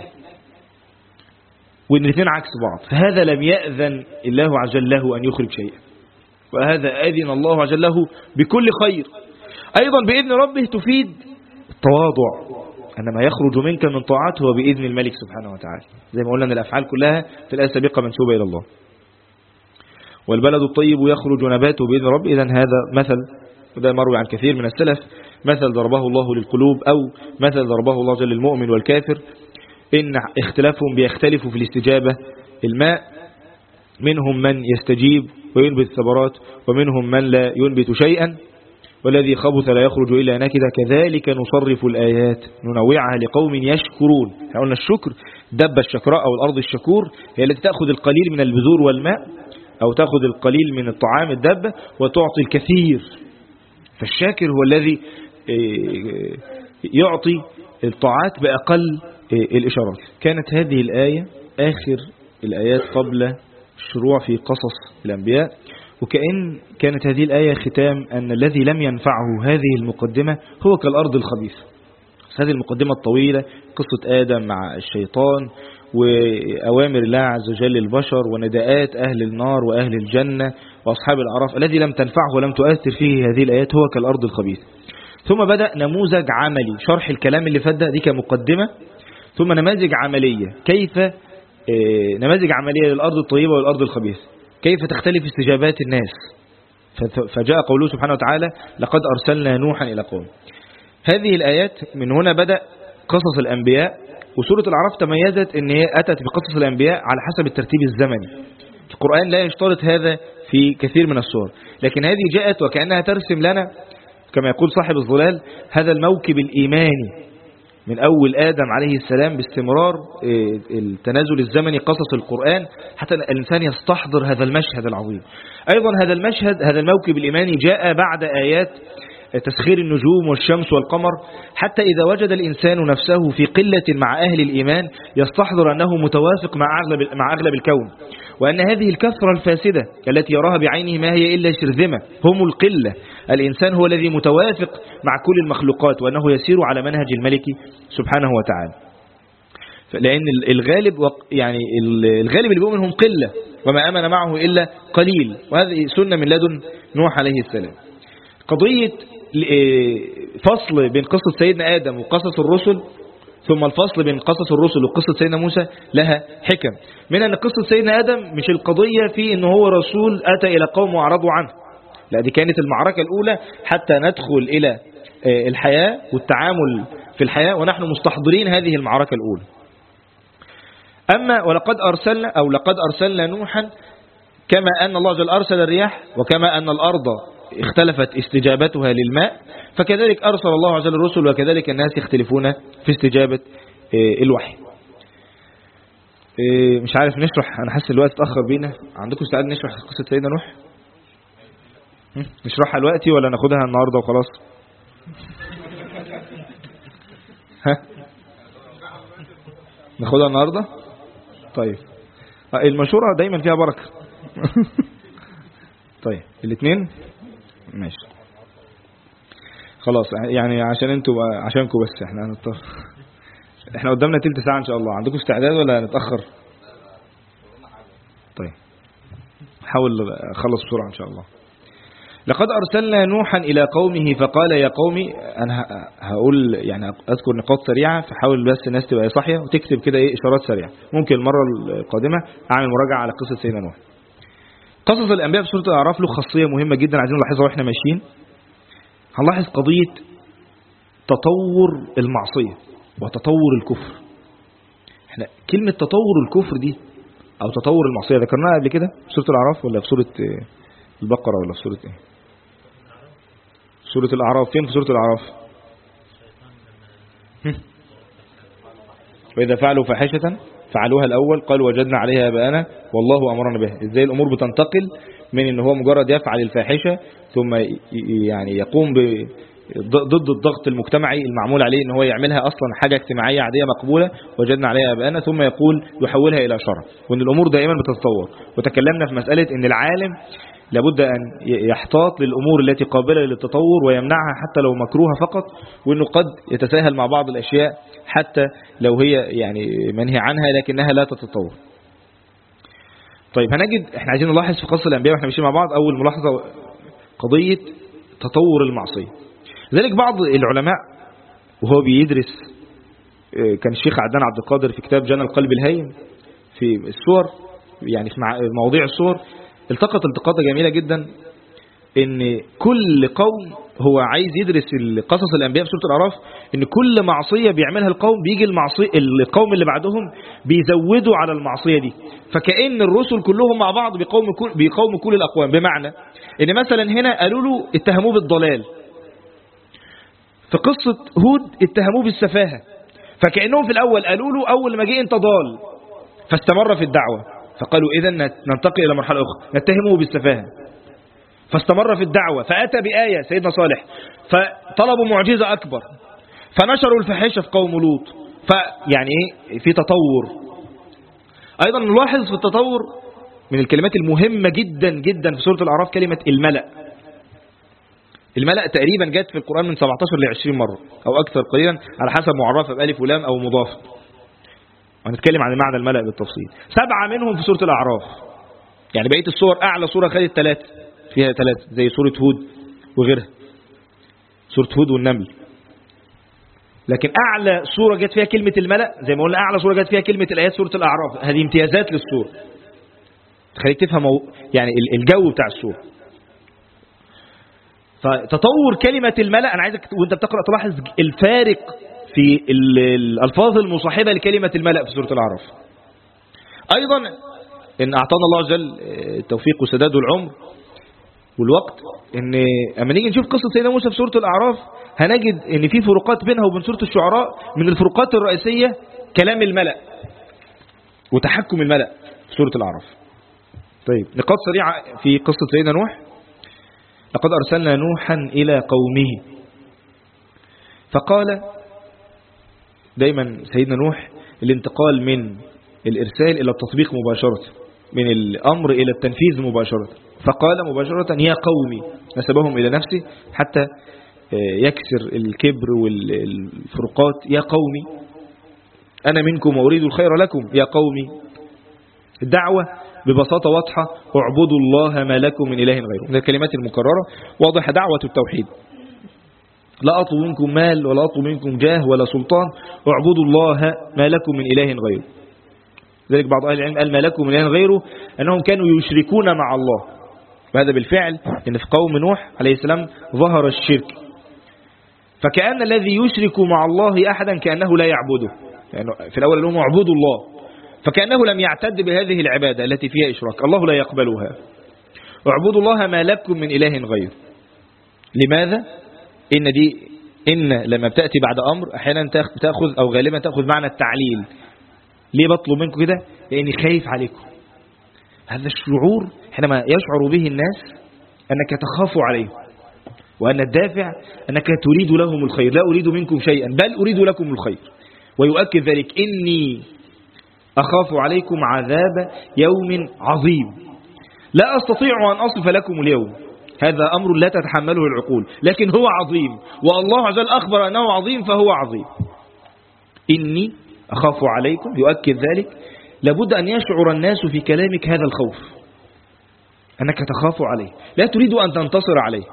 وإن الاثنين عكس بعض. فهذا لم يأذن الله عز وجل له أن يخرج شيئا، وهذا أذن الله عز وجل له بكل خير. أيضا بإذن ربه تفيد التواضع، أن ما يخرج منك من طاعته هو بإذن الملك سبحانه وتعالى، زي ما قلنا أن الأفعال كلها في الآية السابقة منسوبة إلى الله. والبلد الطيب يخرج نباته بإذن ربه. إذن هذا مثل، وده مروي عن كثير من السلف، مثل ضربه الله للقلوب، أو مثل ضربه الله جل للمؤمن والكافر، إن اختلافهم بيختلفوا في الاستجابة. الماء منهم من يستجيب وينبت الثمرات، ومنهم من لا ينبت شيئا، والذي خبث لا يخرج إلا نكدا، كذلك نصرف الآيات ننوعها لقوم يشكرون. قلنا الشكر، دب الشكراء أو الأرض الشكور هي التي تأخذ القليل من البذور والماء، أو تأخذ القليل من الطعام الدابة وتعطي الكثير. فالشاكر هو الذي يعطي الطاعات بأقل الإشارات. كانت هذه الآية آخر الآيات قبل الشروع في قصص الأنبياء، وكأن كانت هذه الآية ختام أن الذي لم ينفعه هذه المقدمة هو كالأرض الخبيثة. هذه المقدمة الطويلة، قصة آدم مع الشيطان، وأوامر الله عز وجل للبشر، ونداءات أهل النار وأهل الجنة وأصحاب الأعراف، الذي لم تنفعه ولم تؤثر فيه هذه الآيات هو كالأرض الخبيثة. ثم بدأ نموذج عملي، شرح الكلام اللي فات دي كمقدمة، ثم نماذج عملية، كيف نماذج عملية للأرض الطيبة والأرض الخبيثة، كيف تختلف استجابات الناس. فجاء قوله سبحانه وتعالى لقد أرسلنا نوحا إلى قوم. هذه الآيات من هنا بدأ قصص الأنبياء. وسورة الأعراف تميزت أن هي أتت بقصص الأنبياء على حسب الترتيب الزمني. القرآن لا يشترط هذا في كثير من السور، لكن هذه جاءت وكأنها ترسم لنا كما يقول صاحب الظلال هذا الموكب الإيماني من أول آدم عليه السلام باستمرار التنازل الزمني قصص القرآن، حتى الإنسان يستحضر هذا المشهد العظيم. أيضا هذا المشهد، هذا الموكب الإيماني جاء بعد آيات تسخير النجوم والشمس والقمر، حتى إذا وجد الإنسان نفسه في قلة مع أهل الإيمان يستحضر أنه متوافق مع أغلب الكون، وأن هذه الكثرة الفاسدة التي يراها بعينه ما هي إلا شرذمة، هم القلة. الإنسان هو الذي متوافق مع كل المخلوقات، وأنه يسير على منهج الملك سبحانه وتعالى. لأن الغالب يعني الغالب اللي بيؤمن هم قلة، وما آمن معه إلا قليل، وهذه سنة من لدن نوح عليه السلام. قضية فصل بين قصة سيدنا آدم وقصص الرسل، ثم الفصل بين قصص الرسل وقصة سيدنا موسى لها حكم. من أن قصة سيدنا آدم مش القضية في أنه هو رسول أتى إلى قوم وأعرضوا عنه، لا، دي كانت المعركة الأولى حتى ندخل إلى الحياة والتعامل في الحياة ونحن مستحضرين هذه المعركة الأولى. أما لقد أرسلنا نوحا، كما أن الله جل أرسل الرياح، وكما أن الأرض اختلفت استجابتها للماء، فكذلك أرسل الله عز وجل الرسل، وكذلك الناس يختلفون في استجابة الوحي. مش عارف نشرح، أنا حاسس الوقت اتأخر بينا. عندكم استعداد نشرح قصة سيدنا نوح؟ نشرحها دلوقتي ولا ناخدها النهاردة وخلاص؟ ها ناخدها النهاردة. طيب المشورة دايما فيها بركة. طيب الاثنين ماشي خلاص، يعني عشان انتوا عشانكم بس احنا هنضطر. احنا قدامنا تلت ساعة ان شاء الله. عندكم استعداد ولا نتأخر؟ طيب حاول اخلص بسرعة ان شاء الله. لقد أرسلنا نوحا إلى قومه فقال يا قومي. أنا هقول يعني أذكر نقاط سريعة، فحاول بس الناس تبقى صاحية وتكتب كده إشارات سريعة. ممكن المرة القادمة أعمل مراجعة على قصة سيدنا نوح. قصص الأنبياء في سورة الأعراف له خاصية مهمة جدا عايزين نلاحظها وإحنا ماشيين. هنلاحظ قضية تطور المعصية وتطور الكفر. احنا كلمة تطور الكفر دي أو تطور المعصية ذكرناها قبل كده في سورة الأعراف ولا في سورة البقرة ولا في سورة إيه؟ سورة الأعراف. فين في سورة الأعراف؟ وإذا فعلوا فاحشة فعلوها الأول قالوا وجدنا عليها آباءنا والله أمرنا بها. إزاي الأمور بتنتقل من إن هو مجرد يفعل الفاحشة ثم يعني يقوم ضد الضغط المجتمعي المعمول عليه إن هو يعملها أصلا حاجة اجتماعية عادية مقبولة وجدنا عليها آباءنا، ثم يقول يحولها إلى شرع، وإن الأمور دائما بتتطور. وتكلمنا في مسألة إن العالم لابد أن يحتاط للأمور التي قابلة للتطور ويمنعها حتى لو مكروهة فقط، وأنه قد يتساهل مع بعض الأشياء حتى لو هي يعني منهي عنها لكنها لا تتطور. طيب هنجد احنا عايزين نلاحظ في قصة الأنبياء واحنا ماشيين مع بعض أول ملاحظة قضية تطور المعصية. لذلك بعض العلماء وهو بيدرس كان الشيخ عدنان عبد القادر في كتاب جنى القلب الهين في الصور يعني في مواضيع الصور التقط التقاطة جميلة جدا ان كل قوم هو عايز يدرس قصص الانبياء في سورة الاعراف ان كل معصية بيعملها القوم بيجي القوم اللي بعدهم بيزودوا على المعصية دي، فكأن الرسل كلهم مع بعض بيقوموا كل الاقوام. بمعنى ان مثلا هنا قالوا له اتهموه بالضلال، في قصة هود اتهموه بالسفاهة، فكأنهم في الاول قالوا له اول ما جه انت ضال فاستمر في الدعوة، فقالوا إذا ننتقل إلى مرحلة أخرى نتهمه بالسفاهة، فاستمر في الدعوة فأتى بآية سيدنا صالح فطلبوا معجزة أكبر فنشروا الفحشة في قوم لوط، فيعني إيه في تطور. أيضا نلاحظ في التطور من الكلمات المهمة جدا جدا في سورة الأعراف كلمة الملأ. الملأ تقريبا جت في القرآن من 17 ل 20 مرة أو أكثر قليلا على حسب معرفة بألف ولام أو مضاف. وهنتكلم عن معنى الملأ بالتفصيل. 7 منهم في سورة الأعراف، يعني بقية السور أعلى سورة خدت 3 فيها 3 زي سورة هود وغيرها، سورة هود والنمل. لكن أعلى سورة جت فيها كلمة الملأ زي ما قلنا أعلى سورة جت فيها كلمة الآيات سورة الأعراف. هذه امتيازات للسورة تخليك تفهم يعني الجو بتاع السورة. فتطور كلمة الملأ أنا عايزك وانت بتقرأ تلاحظ الفارق في الألفاظ المصاحبة لكلمة الملأ في سورة الأعراف. أيضا إن أعطانا الله عز وجل التوفيق وسداد العمر والوقت إن أما نيجي نشوف قصة سيدنا موسى في سورة الأعراف هنجد إن في فروقات بينها وبين سورة الشعراء. من الفروقات الرئيسية كلام الملأ وتحكم الملأ في سورة الأعراف. طيب نقاط سريعة في قصة سيدنا نوح. لقد أرسلنا نوحا إلى قومه فقال. دايما سيدنا نوح الانتقال من الإرسال إلى التطبيق مباشرة، من الأمر إلى التنفيذ مباشرة. فقال مباشرة يا قومي، نسبهم إلى نفسه حتى يكسر الكبر والفرقات. يا قومي أنا منكم وأريد الخير لكم. يا قومي الدعوة ببساطة واضحة اعبدوا الله ما لكم من إله غيره. من الكلمات المكررة واضحة دعوة التوحيد. لا أطلب منكم مال ولا أطلب منكم جاه ولا سلطان، اعبدوا الله ما لكم من إله غيره. ذلك بعض أهل العلم قال ما لكم من إله غيره أنهم كانوا يشركون مع الله، وهذا بالفعل إن في قوم نوح عليه السلام ظهر الشرك، فكأن الذي يشرك مع الله أحدا كأنه لا يعبده. يعني في الأول لهم اعبدوا الله، فكأنه لم يعتد بهذه العبادة التي فيها إشراك، الله لا يقبلها. اعبدوا الله ما لكم من إله غيره. لماذا؟ إن لما بتأتي بعد أمر أحيانا تأخذ أو غالبا تأخذ معنى التعليل. ليه بطلب منكم كده؟ لأني خايف عليكم. هذا الشعور حينما يشعر به الناس أنك تخاف عليه، وأن الدافع أنك تريد لهم الخير، لا أريد منكم شيئا بل أريد لكم الخير. ويؤكد ذلك: إني أخاف عليكم عذاب يوم عظيم لا أستطيع أن أصف لكم اليوم. هذا أمر لا تتحمله العقول، لكن هو عظيم، والله عز وجل أخبر أنه عظيم فهو عظيم. إني أخاف عليكم، يؤكد ذلك. لابد أن يشعر الناس في كلامك هذا الخوف، أنك تخاف عليه، لا تريد أن تنتصر عليه.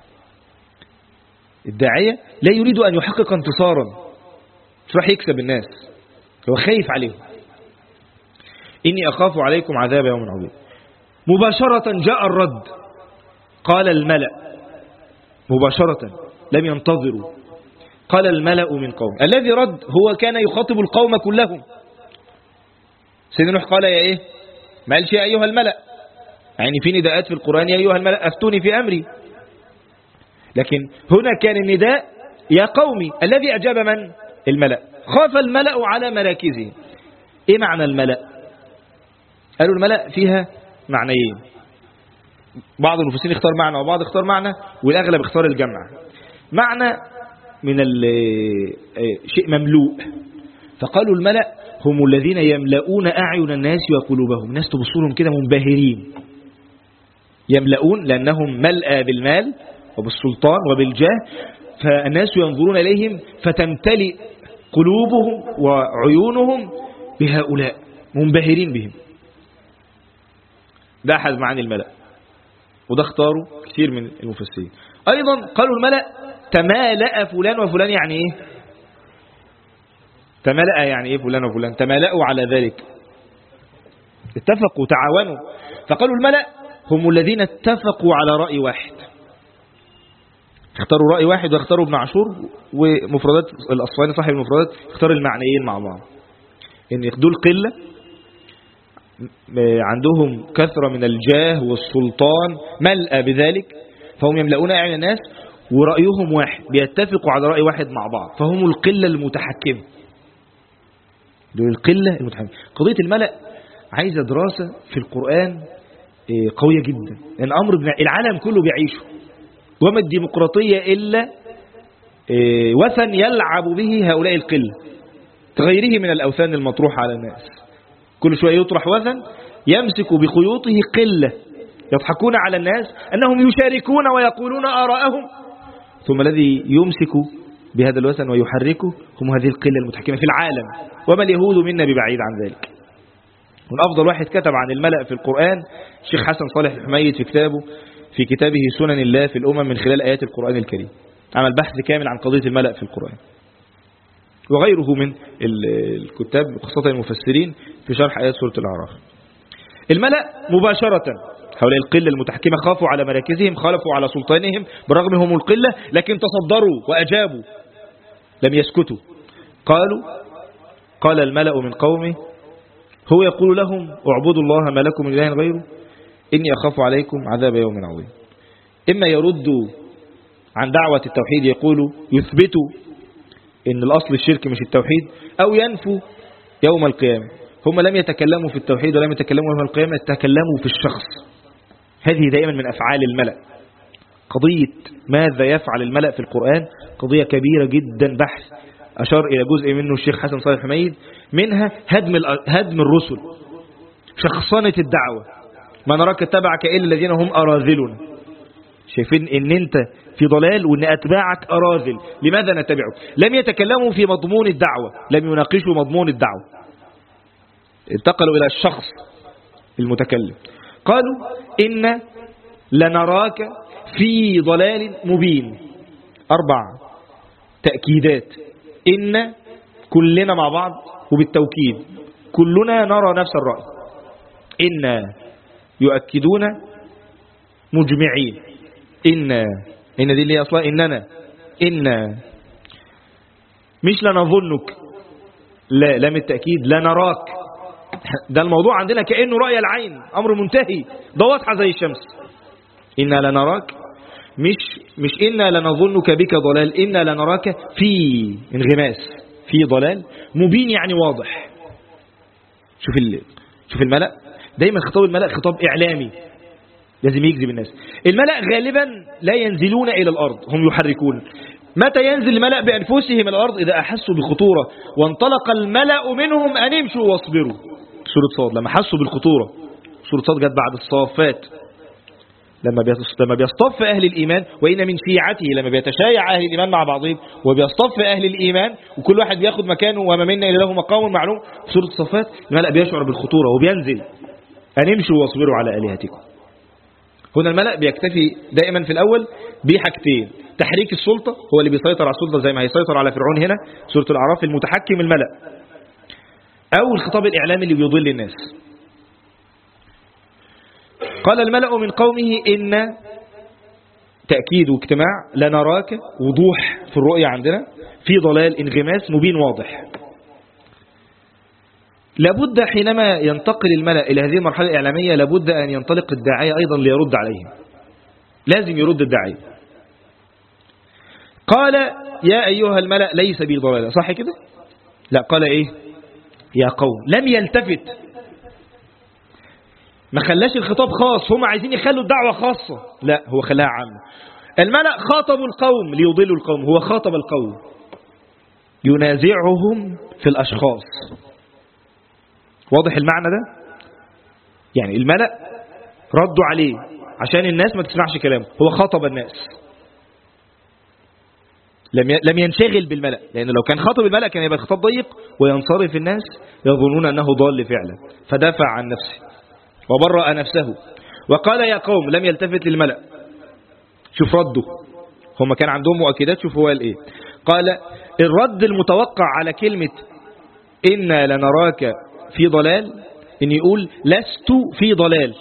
الداعية لا يريد أن يحقق انتصارا، مش راح يكسب الناس، هو خايف عليهم. إني أخاف عليكم عذاب يوم عظيم. مباشرة جاء الرد، قال الملأ، مباشرة لم ينتظروا، قال الملأ من قوم. الذي رد هو كان يخاطب القوم كلهم. سيدنا نوح قال يا إيه؟ ما قالش يا أيها الملأ، يعني في نداءات في القرآن يا أيها الملأ أفتوني في أمري، لكن هنا كان النداء يا قومي. الذي أجاب من؟ الملأ. خاف الملأ على مراكزهم. إيه معنى الملأ؟ قالوا الملأ فيها معنيين، بعض المفسرين اختار معنى وبعض اختار معنى، والأغلب اختار الجمع. معنى من شيء مملوء، فقالوا الملأ هم الذين يملؤون أعين الناس وقلوبهم، الناس تبصرهم كده منبهرين، يملؤون لأنهم ملأ بالمال وبالسلطان وبالجاه، فالناس ينظرون إليهم فتمتلئ قلوبهم وعيونهم بهؤلاء، منبهرين بهم. ده أحد معاني الملأ، وده اختاروا كثير من المفسرين. أيضا قالوا الملأ تمالأ فلان وفلان، يعني إيه؟ تمالأ يعني إيه؟ فلان وفلان تمالأوا على ذلك، اتفقوا تعاونوا. فقالوا الملأ هم الذين اتفقوا على رأي واحد، اختاروا رأي واحد، واختاروا ابن عاشور ومفردات الأصفهاني صاحب المفردات اختار المعنيين مع بعض، إن دول قلة عندهم كثرة من الجاه والسلطان ملأ بذلك، فهم يملؤون أعين الناس، ورأيهم واحد، بيتفقوا على رأي واحد مع بعض، فهم القلة المتحكمة. دول القلة المتحكمة. قضية الملأ عايزة دراسة في القرآن قوية جدا، لأن أمر العالم كله بيعيشه، وما الديمقراطية إلا وثن يلعب به هؤلاء القلة، كغيره من الأوثان المطروحة على الناس. كل شوية يطرح وثن يمسك بخيوطه قلة يضحكون على الناس أنهم يشاركون ويقولون آراءهم، ثم الذي يمسك بهذا الوثن ويحركه هم هذه القلة المتحكمة في العالم، وما اليهود منا ببعيد عن ذلك. من أفضل واحد كتب عن الملأ في القرآن الشيخ حسن صالح الحميد في كتابه سنن الله في الأمم من خلال آيات القرآن الكريم، عمل بحث كامل عن قضية الملأ في القرآن، وغيره من الكتاب خاصة المفسرين في شرح آيات سورة الأعراف. الملأ مباشرة هؤلاء القلة المتحكمة خافوا على مراكزهم، خالفوا على سلطانهم برغم هم القلة، لكن تصدروا وأجابوا، لم يسكتوا. قال الملأ من قومه، هو يقول لهم اعبدوا الله ما لكم من إله غيره إني أخاف عليكم عذاب يوم عظيم. إما يردوا عن دعوة التوحيد، يقولوا يثبتوا إن الأصل الشرك مش التوحيد، أو ينفوا يوم القيامة. هم لم يتكلموا في التوحيد ولم يتكلموا يوم القيامة، يتكلموا في الشخص. هذه دائما من أفعال الملأ. قضية ماذا يفعل الملأ في القرآن قضية كبيرة جدا، بحث أشار إلى جزء منه الشيخ حسن صالح الحميد، منها هدم الرسل، شخصنة الدعوة، ما نراك اتبعك إلا الذين هم أراذلنا. شايفين إن أنت في ضلال وإن أتباعك أراذل، لماذا نتبعك؟ لم يتكلموا في مضمون الدعوة، لم يناقشوا مضمون الدعوة، انتقلوا إلى الشخص المتكلم. قالوا إن لنراك في ضلال مبين. 4 تأكيدات، إن كلنا مع بعض وبالتوكيد كلنا نرى نفس الرأي. إن يؤكدون مجمعين، إن دي اللي أصلا إننا، إن مش لنظنك، لا، لام التأكيد، لا نراك. ده الموضوع عندنا كأنه رأي العين، أمر منتهي، ده واضحة زي الشمس. إنا لنراك، مش إنا لنظنك بك ضلال، إنا لنراك في انغماس، في ضلال مبين، يعني واضح. شوف الملأ، دايما خطاب الملأ خطاب إعلامي، لازم يجذب الناس. الملأ غالبا لا ينزلون إلى الأرض، هم يحركون. متى ينزل الملأ بأنفسهم الأرض؟ إذا أحسوا بخطورة وانطلق الملأ منهم أن يمشوا واصبروا. سورة صاد لما حسوا بالخطورة. سورة صاد جت بعد الصافات لما بيصطف أهل الإيمان، وإن من شيعته لما بيتشايع أهل الإيمان مع بعضهم وبيصطف أهل الإيمان وكل واحد بياخد مكانه، وما منا إلا له مقام معلوم. في سورة الصافات الملأ بيشعر بالخطورة وبينزل أن يمشوا واصبروا على آلهتكم. هنا الملأ بيكتفي دائما في الأول بحاجتين: تحريك السلطة، هو اللي بيسيطر على السلطة زي ما هيسيطر على فرعون هنا سورة الأعراف، المتحكم الملأ، أو الخطاب الإعلامي اللي بيضل الناس. قال الملأ من قومه إن تأكيد واجتماع لنراك، وضوح في الرؤية عندنا، في ضلال انغماس مبين واضح. لابد حينما ينتقل الملأ إلى هذه المرحلة الإعلامية لابد أن ينطلق الداعية أيضا ليرد عليهم، لازم يرد الداعية. قال يا أيها الملأ ليس بي ضلالة، صح كده؟ لا، قال إيه؟ يا قوم. لم يلتفت، ما خلاش الخطاب خاص، هم عايزين يخلوا الدعوة خاصة، لا هو خلاها عامة. الملأ خاطبوا القوم ليضلوا القوم، هو خاطب القوم ينازعهم في الأشخاص. واضح المعنى ده؟ يعني الملأ ردوا عليه عشان الناس ما تسمعش كلامه، هو خاطب الناس، لم ينشغل بالملأ، لأنه لو كان خاطب الملأ كان يبقى الخطاب ضيق وينصرف الناس يظنون أنه ضال فعلا، فدافع عن نفسه وبرأ نفسه وقال يا قوم. لم يلتفت للملأ. شوف رده، هم كان عندهم مؤكدات، شوف هو قال ايه. قال الرد المتوقع على كلمة إنا لنراك في ضلال إن يقول لست في ضلال.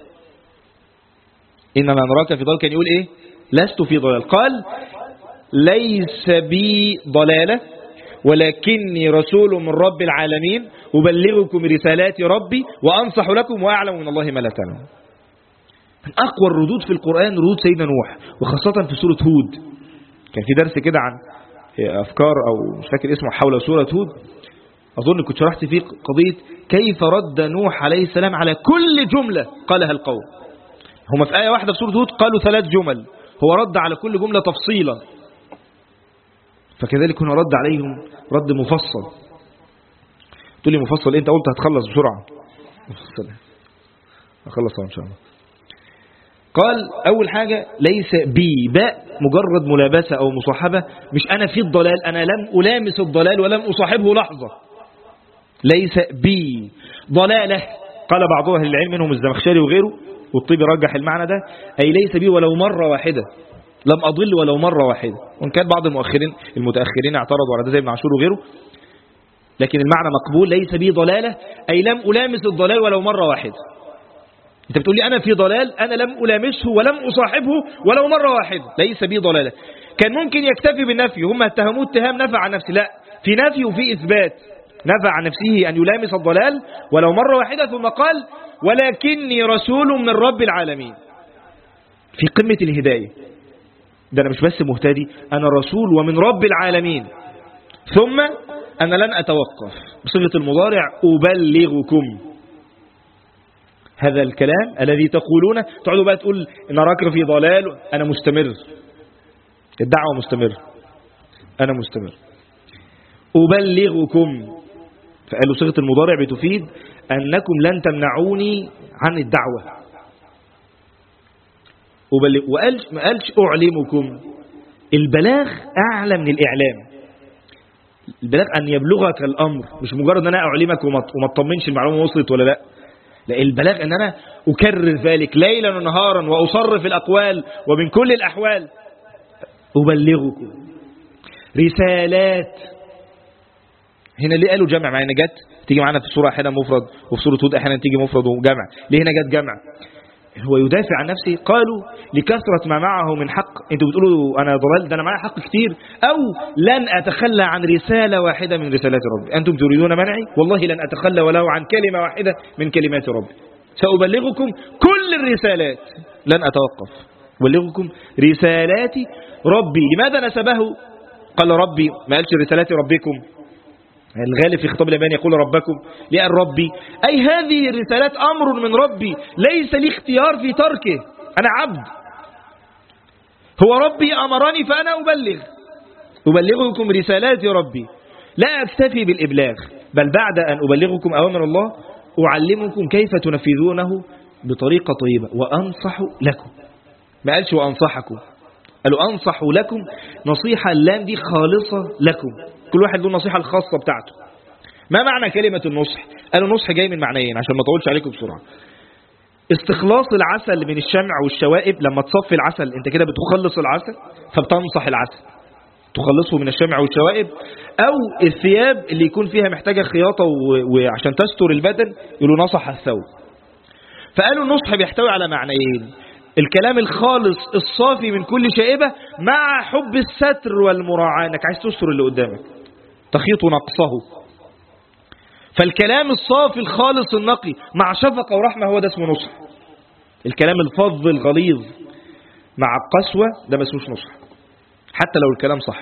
إنا لنراك في ضلال كان يقول ايه؟ لست في ضلال. قال ليس بي ضلالة ولكني رسول من رب العالمين أبلغكم رسالات ربي وأنصح لكم وأعلم من الله ما لا تعلمون. من أقوى الردود في القرآن ردود سيدنا نوح، وخاصة في سورة هود. كان في درس كده عن أفكار أو مش فاكر اسمه حول سورة هود، أظن كنت شرحت فيه قضية كيف رد نوح عليه السلام على كل جملة قالها القوم. هم في آية واحدة في سورة هود قالوا 3 جمل، هو رد على كل جملة تفصيلا. فكذلك هنا رد عليهم رد مفصل. تقول لي مفصل انت قلت هتخلص بسرعة، مفصل هخلص ان شاء الله. قال اول حاجة ليس بي، باء مجرد ملابسة او مصاحبة، مش انا في الضلال، انا لم ألامس الضلال ولم أصاحبه لحظة. ليس بي ضلالة. قال بعض اهل العلم منهم الزمخشري وغيره والطيبي رجح المعنى ده، اي ليس بي ولو مرة واحدة، لم أضل ولو مرة واحدة. وإن كان بعض المتأخرين اعترضوا على ده زي ابن عاشور وغيره، لكن المعنى مقبول. ليس بي ضلالة أي لم ألامس الضلال ولو مرة واحدة. أنت بتقول لي أنا في ضلال، أنا لم ألامسه ولم أصاحبه ولو مرة واحدة، ليس بي ضلالة. كان ممكن يكتفي بالنفي، هم اتهموه اتهام نفع عن نفسه، لا، في نفي وفي إثبات. نفع عن نفسه أن يلامس الضلال ولو مرة واحدة، ثم قال ولكني رسول من رب العالمين، في قمة الهداية. ده أنا مش بس مهتدي، أنا رسول ومن رب العالمين. ثم أنا لن أتوقف، بصيغة المضارع أبلغكم. هذا الكلام الذي تقولونه تقعدوا بقى تقول نراك في ضلال، أنا مستمر، الدعوة مستمر، أنا مستمر. أبلغكم، فقالوا صيغة المضارع بتفيد أنكم لن تمنعوني عن الدعوة. ما قالش أعلمكم. البلاغ أعلى من الإعلام. البلاغ أن يبلغك الأمر، مش مجرد أن أنا أعلمك وما تطمنش المعلومة وصلت ولا لا. لا، البلاغ أن أنا أكرر ذلك ليلا ونهارا وأصرف الأقوال ومن كل الأحوال. أبلغكم رسالات. هنا ليه قالوا جمع؟ مع أن جت تيجي معنا في السورة أحيانا مفرد وفي سورة هود أحيانا تيجي مفرد وجمع. ليه هنا جت جمع؟ هو يدافع عن نفسه. قالوا لكثرة ما معه من حق. انتوا بتقولوا انا ضلال، ده انا معي حق كتير، او لن اتخلى عن رسالة واحدة من رسالات ربي. انتم تريدون منعي، والله لن اتخلى ولو عن كلمة واحدة من كلمات ربي. سأبلغكم كل الرسالات، لن اتوقف. أبلغكم رسالات ربي. لماذا نسبه؟ قال ربي، ما قالش رسالات ربكم. الغالب في خطاب اليابان يقول ربكم، لأن ربي أي هذه الرسالات أمر من ربي، ليس لي اختيار في تركه. أنا عبد، هو ربي أمرني فأنا أبلغكم رسالات ربي، لا أكتفي بالإبلاغ، بل بعد أن أبلغكم أوامر الله أعلمكم كيف تنفذونه بطريقة طيبة وأنصح لكم. ما قالش وأنصحكم، قالوا أنصح لكم. نصيحة اللام دي خالصة لكم، كل واحد له النصيحة الخاصة بتاعته. ما معنى كلمة النصح؟ قالوا النصح جاي من معنيين عشان ما اطولش عليكم بسرعة. استخلاص العسل من الشمع والشوائب، لما تصفي العسل انت كده بتخلص العسل فبتنصح العسل، تخلصه من الشمع والشوائب. او الثياب اللي يكون فيها محتاجة خياطة وعشان تستر البدن يقولوا نصح الثوب. فقالوا النصح بيحتوي على معنيين: الكلام الخالص الصافي من كل شائبة، مع حب الستر والمراعاة، انك عايز تستر اللي قدامك تخيط نقصه. فالكلام الصافي الخالص النقي مع شفقة ورحمة هو ده اسمه نصح. الكلام الفظ الغليظ مع القسوة ده ما اسموش نصح، حتى لو الكلام صح.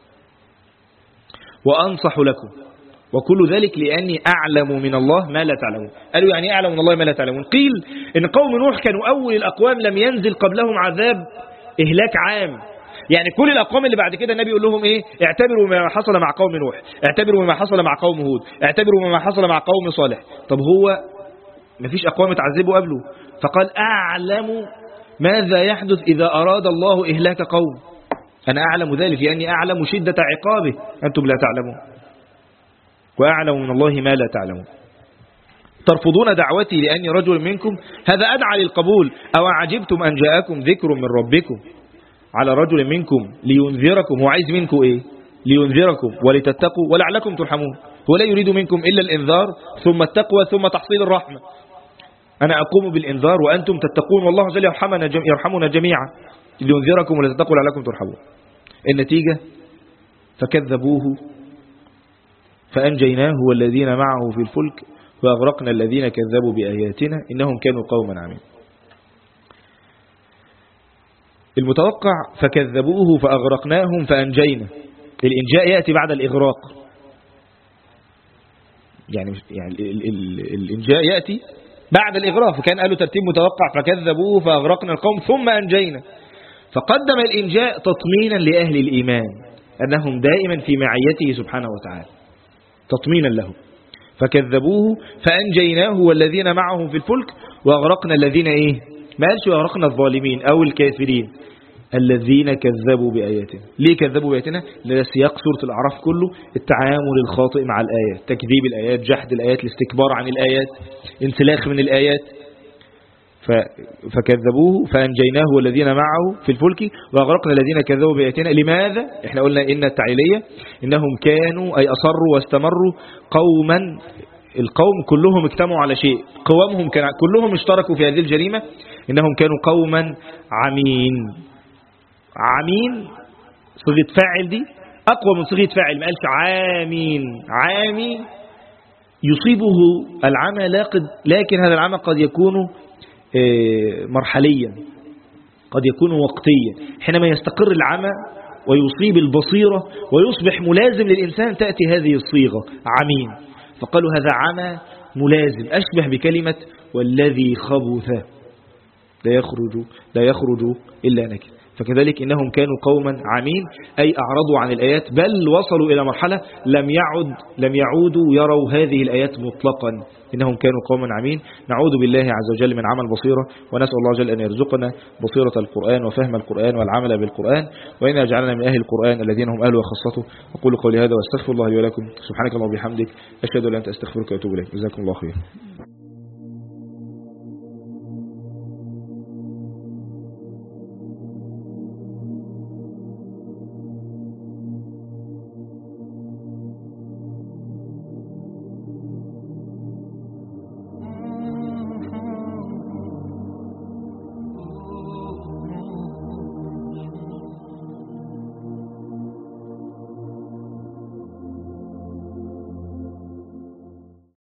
وأنصح لكم وكل ذلك لأني أعلم من الله ما لا تعلمون. قالوا يعني أعلم من الله ما لا تعلمون؟ قيل إن قوم نوح كانوا أول الأقوام لم ينزل قبلهم عذاب إهلاك عام. يعني كل الأقوام اللي بعد كده النبي يقول لهم إيه؟ اعتبروا ما حصل مع قوم نوح، اعتبروا ما حصل مع قوم هود، اعتبروا ما حصل مع قوم صالح. طب هو ما فيش أقوام اتعذبوا قبله؟ فقال أعلم ماذا يحدث إذا أراد الله إهلاك قوم. أنا أعلم ذلك لأني أعلم شدة عقابه أنتم لا تعلمون، وأعلم من الله ما لا تعلمون. ترفضون دعوتي لأني رجل منكم، هذا أدعى للقبول. أو عجبتم أن جاءكم ذكر من ربكم على رجل منكم لينذركم. هو عايز منكم إيه؟ لينذركم ولتتقوا ولعلكم ترحمون. هو لا يريد منكم إلا الإنذار ثم التقوى ثم تحصيل الرحمة. أنا أقوم بالإنذار وأنتم تتقون، والله جل يرحمنا جميعا. لينذركم ولتتقوا لعلكم ترحمون. النتيجة فكذبوه فأنجيناه والذين معه في الفلك وأغرقنا الذين كذبوا بآياتنا إنهم كانوا قوما عمين. المتوقع فكذبوه فأغرقناهم فأنجينا. الإنجاء يأتي بعد الإغراق، يعني الإنجاء يأتي بعد الإغراق، فكان قالوا ترتيب متوقع فكذبوه فأغرقنا القوم ثم أنجينا. فقدم الإنجاء تطمينا لأهل الإيمان أنهم دائما في معيته سبحانه وتعالى، تطمينا له. فكذبوه فأنجيناه والذين معه في الفلك وأغرقنا الذين إيه؟ ما قالش وأغرقنا الظالمين أو الكافرين، الذين كذبوا بآياتنا. ليه كذبوا بآياتنا؟ لأن سياق سورة الأعراف كله التعامل الخاطئ مع الآيات، تكذيب الآيات، جحد الآيات، الاستكبار عن الآيات، انسلاخ من الآيات. فكذبوه فأنجيناه والذين معه في الفلك وأغرقنا الذين كذبوا بآياتنا. لماذا؟ احنا قلنا إن التعليلية إنهم كانوا أي أصروا واستمروا قوما، القوم كلهم اجتمعوا على شيء، قوامهم كان كلهم اشتركوا في هذه الجريمة، إنهم كانوا قوما عمين. عمين صيغة فاعل دي أقوى من صيغة فاعل، ما قالش عامين. عامي يصيبه العمى لكن هذا العمى قد يكون مرحليا، قد يكون وقتيا. حينما يستقر العمى ويصيب البصيرة ويصبح ملازم للإنسان تأتي هذه الصيغة عمين. فقالوا هذا عمى ملازم، أشبه بكلمة والذي خبث لا يخرج إلا نكد. فكذلك إنهم كانوا قوما عمين، أي أعرضوا عن الآيات، بل وصلوا إلى مرحلة لم يعودوا يروا هذه الآيات مطلقا. إنهم كانوا قوما عمين. نعوذ بالله عز وجل من عمى البصيرة، ونسأل الله جل أن يرزقنا بصيرة القرآن وفهم القرآن والعمل بالقرآن، وإن يجعلنا من أهل القرآن الذين هم أهله وخاصته. أقول قولي هذا واستغفر الله لي ولكم. سبحانك اللهم وبحمدك، أشهد أن لا إله إلا أنت، أستغفرك وأتوب إليك. جزاكم الله خير.